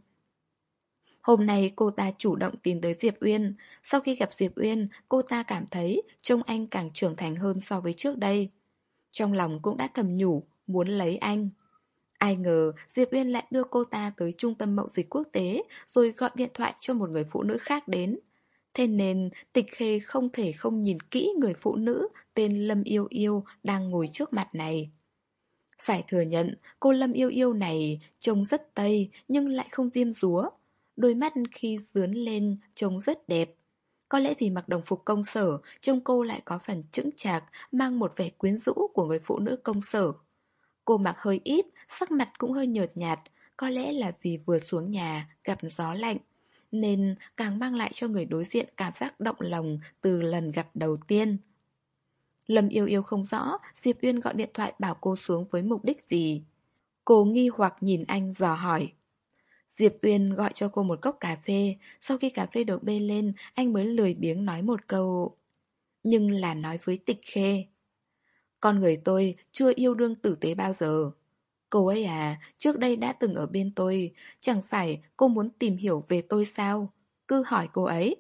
Hôm nay cô ta chủ động tìm tới Diệp Uyên. Sau khi gặp Diệp Uyên, cô ta cảm thấy trông anh càng trưởng thành hơn so với trước đây. Trong lòng cũng đã thầm nhủ, muốn lấy anh. Ai ngờ Diệp Uyên lại đưa cô ta tới trung tâm mậu dịch quốc tế, rồi gọi điện thoại cho một người phụ nữ khác đến. Thế nên Tịch Khê không thể không nhìn kỹ người phụ nữ tên Lâm Yêu Yêu đang ngồi trước mặt này. Phải thừa nhận, cô Lâm Yêu Yêu này trông rất Tây nhưng lại không diêm dúa. Đôi mắt khi dướn lên trông rất đẹp. Có lẽ vì mặc đồng phục công sở, trông cô lại có phần chững chạc, mang một vẻ quyến rũ của người phụ nữ công sở. Cô mặc hơi ít, sắc mặt cũng hơi nhợt nhạt, có lẽ là vì vừa xuống nhà, gặp gió lạnh, nên càng mang lại cho người đối diện cảm giác động lòng từ lần gặp đầu tiên. Lâm Yêu Yêu không rõ Diệp Uyên gọi điện thoại bảo cô xuống với mục đích gì. Cô nghi hoặc nhìn anh dò hỏi. Diệp Uyên gọi cho cô một cốc cà phê, sau khi cà phê được bê lên, anh mới lười biếng nói một câu. Nhưng là nói với Tịch Khê. Con người tôi chưa yêu đương tử tế bao giờ. Cô ấy à, trước đây đã từng ở bên tôi, chẳng phải cô muốn tìm hiểu về tôi sao? Cứ hỏi cô ấy.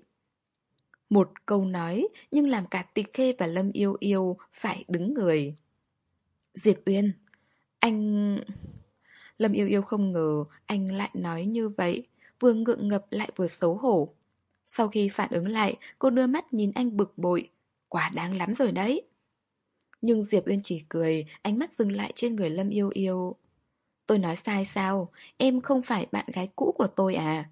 Một câu nói, nhưng làm cả Tịch Khê và Lâm Yêu Yêu phải đứng người. Diệp Uyên, anh... Lâm Yêu Yêu không ngờ anh lại nói như vậy, vừa ngượng ngập lại vừa xấu hổ. Sau khi phản ứng lại, cô đưa mắt nhìn anh bực bội. Quá đáng lắm rồi đấy. Nhưng Diệp Uyên chỉ cười, ánh mắt dừng lại trên người Lâm Yêu Yêu. Tôi nói sai sao? Em không phải bạn gái cũ của tôi à?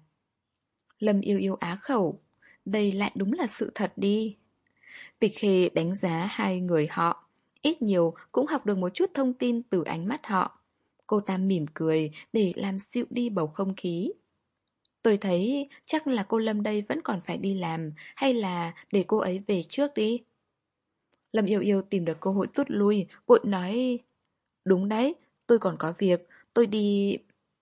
Lâm Yêu Yêu á khẩu. Đây lại đúng là sự thật đi. Tịch Khê đánh giá hai người họ. Ít nhiều cũng học được một chút thông tin từ ánh mắt họ. Cô ta mỉm cười để làm dịu đi bầu không khí. Tôi thấy chắc là cô Lâm đây vẫn còn phải đi làm, hay là để cô ấy về trước đi. Lâm Yêu Yêu tìm được cơ hội rút lui, vội nói. Đúng đấy, tôi còn có việc, tôi đi...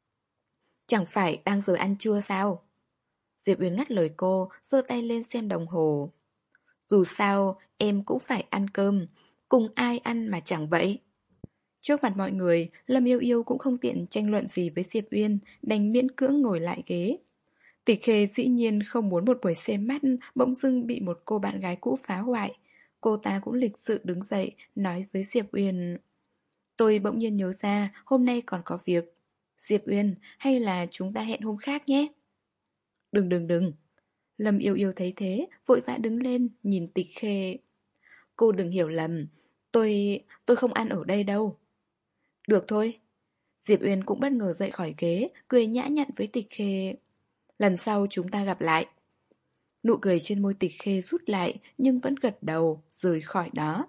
Chẳng phải đang giờ ăn trưa sao? Diệp Uyên ngắt lời cô, giơ tay lên xem đồng hồ. Dù sao, em cũng phải ăn cơm, cùng ai ăn mà chẳng vậy. Trước mặt mọi người, Lâm Yêu Yêu cũng không tiện tranh luận gì với Diệp Uyên, đành miễn cưỡng ngồi lại ghế. Tịch Khê dĩ nhiên không muốn một buổi xem mắt bỗng dưng bị một cô bạn gái cũ phá hoại. Cô ta cũng lịch sự đứng dậy, nói với Diệp Uyên. Tôi bỗng nhiên nhớ ra, hôm nay còn có việc. Diệp Uyên, hay là chúng ta hẹn hôm khác nhé? Đừng đừng đừng. Lâm Yêu Yêu thấy thế, vội vã đứng lên, nhìn Tịch Khê. Cô đừng hiểu lầm, tôi... tôi không ăn ở đây đâu. Được thôi. Diệp Uyên cũng bất ngờ dậy khỏi ghế, cười nhã nhặn với Tịch Khê. Lần sau chúng ta gặp lại. Nụ cười trên môi Tịch Khê rút lại, nhưng vẫn gật đầu, rời khỏi đó.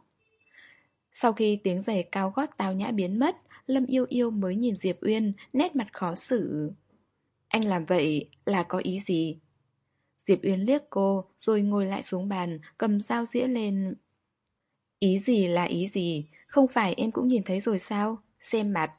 Sau khi tiếng giày cao gót tao nhã biến mất, Lâm Yêu Yêu mới nhìn Diệp Uyên, nét mặt khó xử. Anh làm vậy là có ý gì? Diệp Uyên liếc cô, rồi ngồi lại xuống bàn, cầm dao dĩa lên. Ý gì là ý gì? Không phải em cũng nhìn thấy rồi sao? Xem mặt.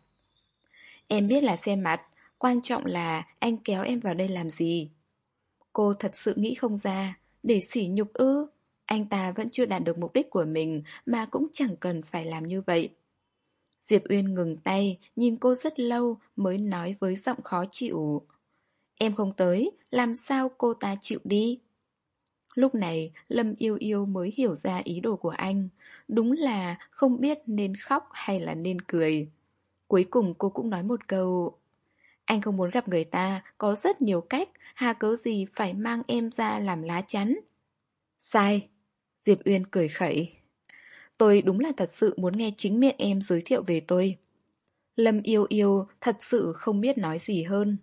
Em biết là xem mặt, quan trọng là anh kéo em vào đây làm gì? Cô thật sự nghĩ không ra, để sỉ nhục ư? Anh ta vẫn chưa đạt được mục đích của mình mà cũng chẳng cần phải làm như vậy. Diệp Uyên ngừng tay, nhìn cô rất lâu mới nói với giọng khó chịu. Em không tới, làm sao cô ta chịu đi? Lúc này, Lâm Yêu Yêu mới hiểu ra ý đồ của anh. Đúng là không biết nên khóc hay là nên cười. Cuối cùng cô cũng nói một câu. Anh không muốn gặp người ta, có rất nhiều cách, hà cớ gì phải mang em ra làm lá chắn. Sai. Diệp Uyên cười khẩy. Tôi đúng là thật sự muốn nghe chính miệng em giới thiệu về tôi. Lâm Yêu Yêu thật sự không biết nói gì hơn.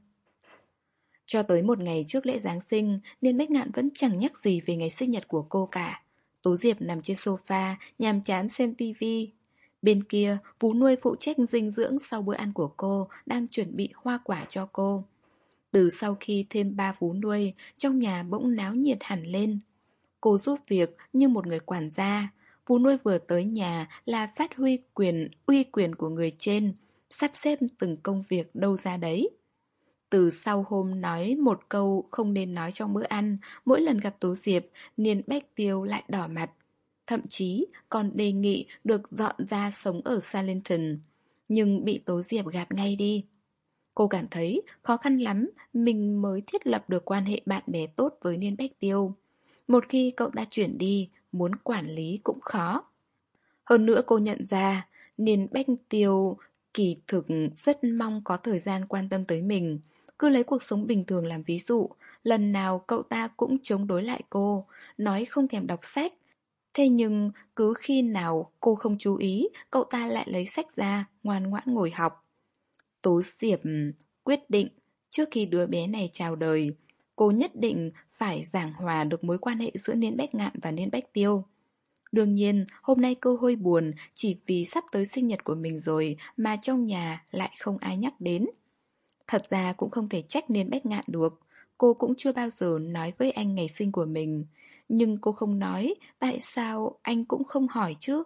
Cho tới một ngày trước lễ Giáng sinh, Niên Bách Ngạn vẫn chẳng nhắc gì về ngày sinh nhật của cô cả. Tố Diệp nằm trên sofa, nhàm chán xem tivi. Bên kia, vú nuôi phụ trách dinh dưỡng sau bữa ăn của cô đang chuẩn bị hoa quả cho cô. Từ sau khi thêm ba vú nuôi, trong nhà bỗng náo nhiệt hẳn lên. Cô giúp việc như một người quản gia. Vú nuôi vừa tới nhà là phát huy quyền, uy quyền của người trên, sắp xếp từng công việc đâu ra đấy. Từ sau hôm nói một câu không nên nói trong bữa ăn, mỗi lần gặp Tố Diệp, Niên Bách Tiêu lại đỏ mặt. Thậm chí còn đề nghị được dọn ra sống ở Salenton, nhưng bị Tố Diệp gạt ngay đi. Cô cảm thấy khó khăn lắm mình mới thiết lập được quan hệ bạn bè tốt với Niên Bách Tiêu. Một khi cậu ta chuyển đi, muốn quản lý cũng khó. Hơn nữa cô nhận ra, Niên Bách Tiêu kỳ thực rất mong có thời gian quan tâm tới mình. Cứ lấy cuộc sống bình thường làm ví dụ, lần nào cậu ta cũng chống đối lại cô, nói không thèm đọc sách. Thế nhưng cứ khi nào cô không chú ý, cậu ta lại lấy sách ra, ngoan ngoãn ngồi học. Tố Diệp quyết định, trước khi đứa bé này chào đời, cô nhất định phải giảng hòa được mối quan hệ giữa Niên Bách Ngạn và Niên Bách Tiêu. Đương nhiên, hôm nay cô hơi buồn chỉ vì sắp tới sinh nhật của mình rồi mà trong nhà lại không ai nhắc đến. Thật ra cũng không thể trách Niên Bách Ngạn được, cô cũng chưa bao giờ nói với anh ngày sinh của mình. Nhưng cô không nói, tại sao anh cũng không hỏi chứ?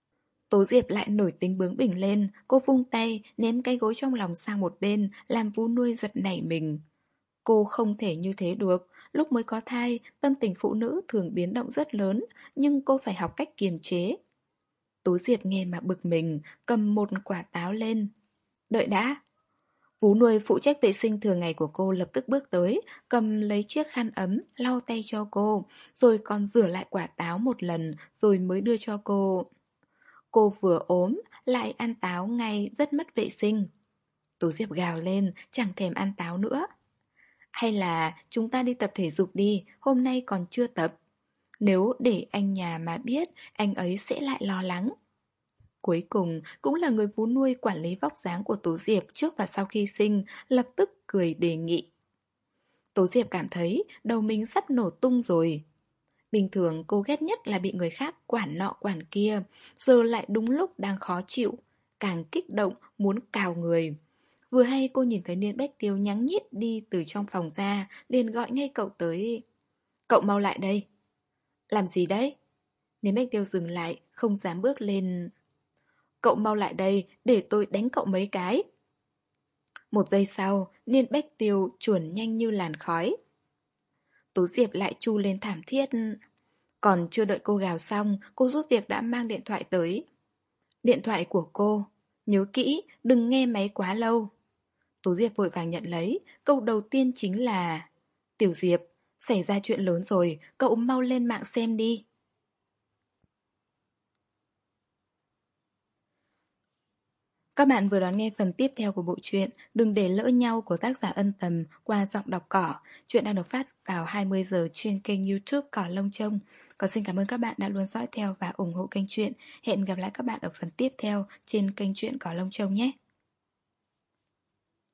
Tố Diệp lại nổi tính bướng bỉnh lên, cô vung tay, ném cái gối trong lòng sang một bên, làm vú nuôi giật nảy mình. Cô không thể như thế được, lúc mới có thai, tâm tình phụ nữ thường biến động rất lớn, nhưng cô phải học cách kiềm chế. Tố Diệp nghe mà bực mình, cầm một quả táo lên. Đợi đã. Vú nuôi phụ trách vệ sinh thường ngày của cô lập tức bước tới, cầm lấy chiếc khăn ấm, lau tay cho cô, rồi còn rửa lại quả táo một lần, rồi mới đưa cho cô. Cô vừa ốm, lại ăn táo ngay rất mất vệ sinh. Tố Diệp gào lên, chẳng thèm ăn táo nữa. Hay là chúng ta đi tập thể dục đi, hôm nay còn chưa tập. Nếu để anh nhà mà biết, anh ấy sẽ lại lo lắng. Cuối cùng, cũng là người vú nuôi quản lý vóc dáng của Tố Diệp trước và sau khi sinh, lập tức cười đề nghị. Tố Diệp cảm thấy đầu mình sắp nổ tung rồi. Bình thường cô ghét nhất là bị người khác quản nọ quản kia, giờ lại đúng lúc đang khó chịu, càng kích động muốn cào người. Vừa hay cô nhìn thấy Niên Bách Tiêu nhắng nhít đi từ trong phòng ra, liền gọi ngay cậu tới. Cậu mau lại đây. Làm gì đấy? Niên Bách Tiêu dừng lại, không dám bước lên. Cậu mau lại đây, để tôi đánh cậu mấy cái. Một giây sau, Niên Bách Tiêu chuồn nhanh như làn khói. Tố Diệp lại chu lên thảm thiết. Còn chưa đợi cô gào xong, cô giúp việc đã mang điện thoại tới. Điện thoại của cô. Nhớ kỹ, đừng nghe máy quá lâu. Tố Diệp vội vàng nhận lấy, câu đầu tiên chính là: Tiểu Diệp, xảy ra chuyện lớn rồi, cậu mau lên mạng xem đi. Các bạn vừa đón nghe phần tiếp theo của bộ truyện Đừng để lỡ nhau của tác giả Ân Tầm qua giọng đọc cỏ. Chuyện đang được phát vào hai mươi giờ trên kênh YouTube Cỏ Lông Trông. Còn xin cảm ơn các bạn đã luôn dõi theo và ủng hộ kênh truyện. Hẹn gặp lại các bạn ở phần tiếp theo trên kênh truyện Cỏ Lông Trông nhé.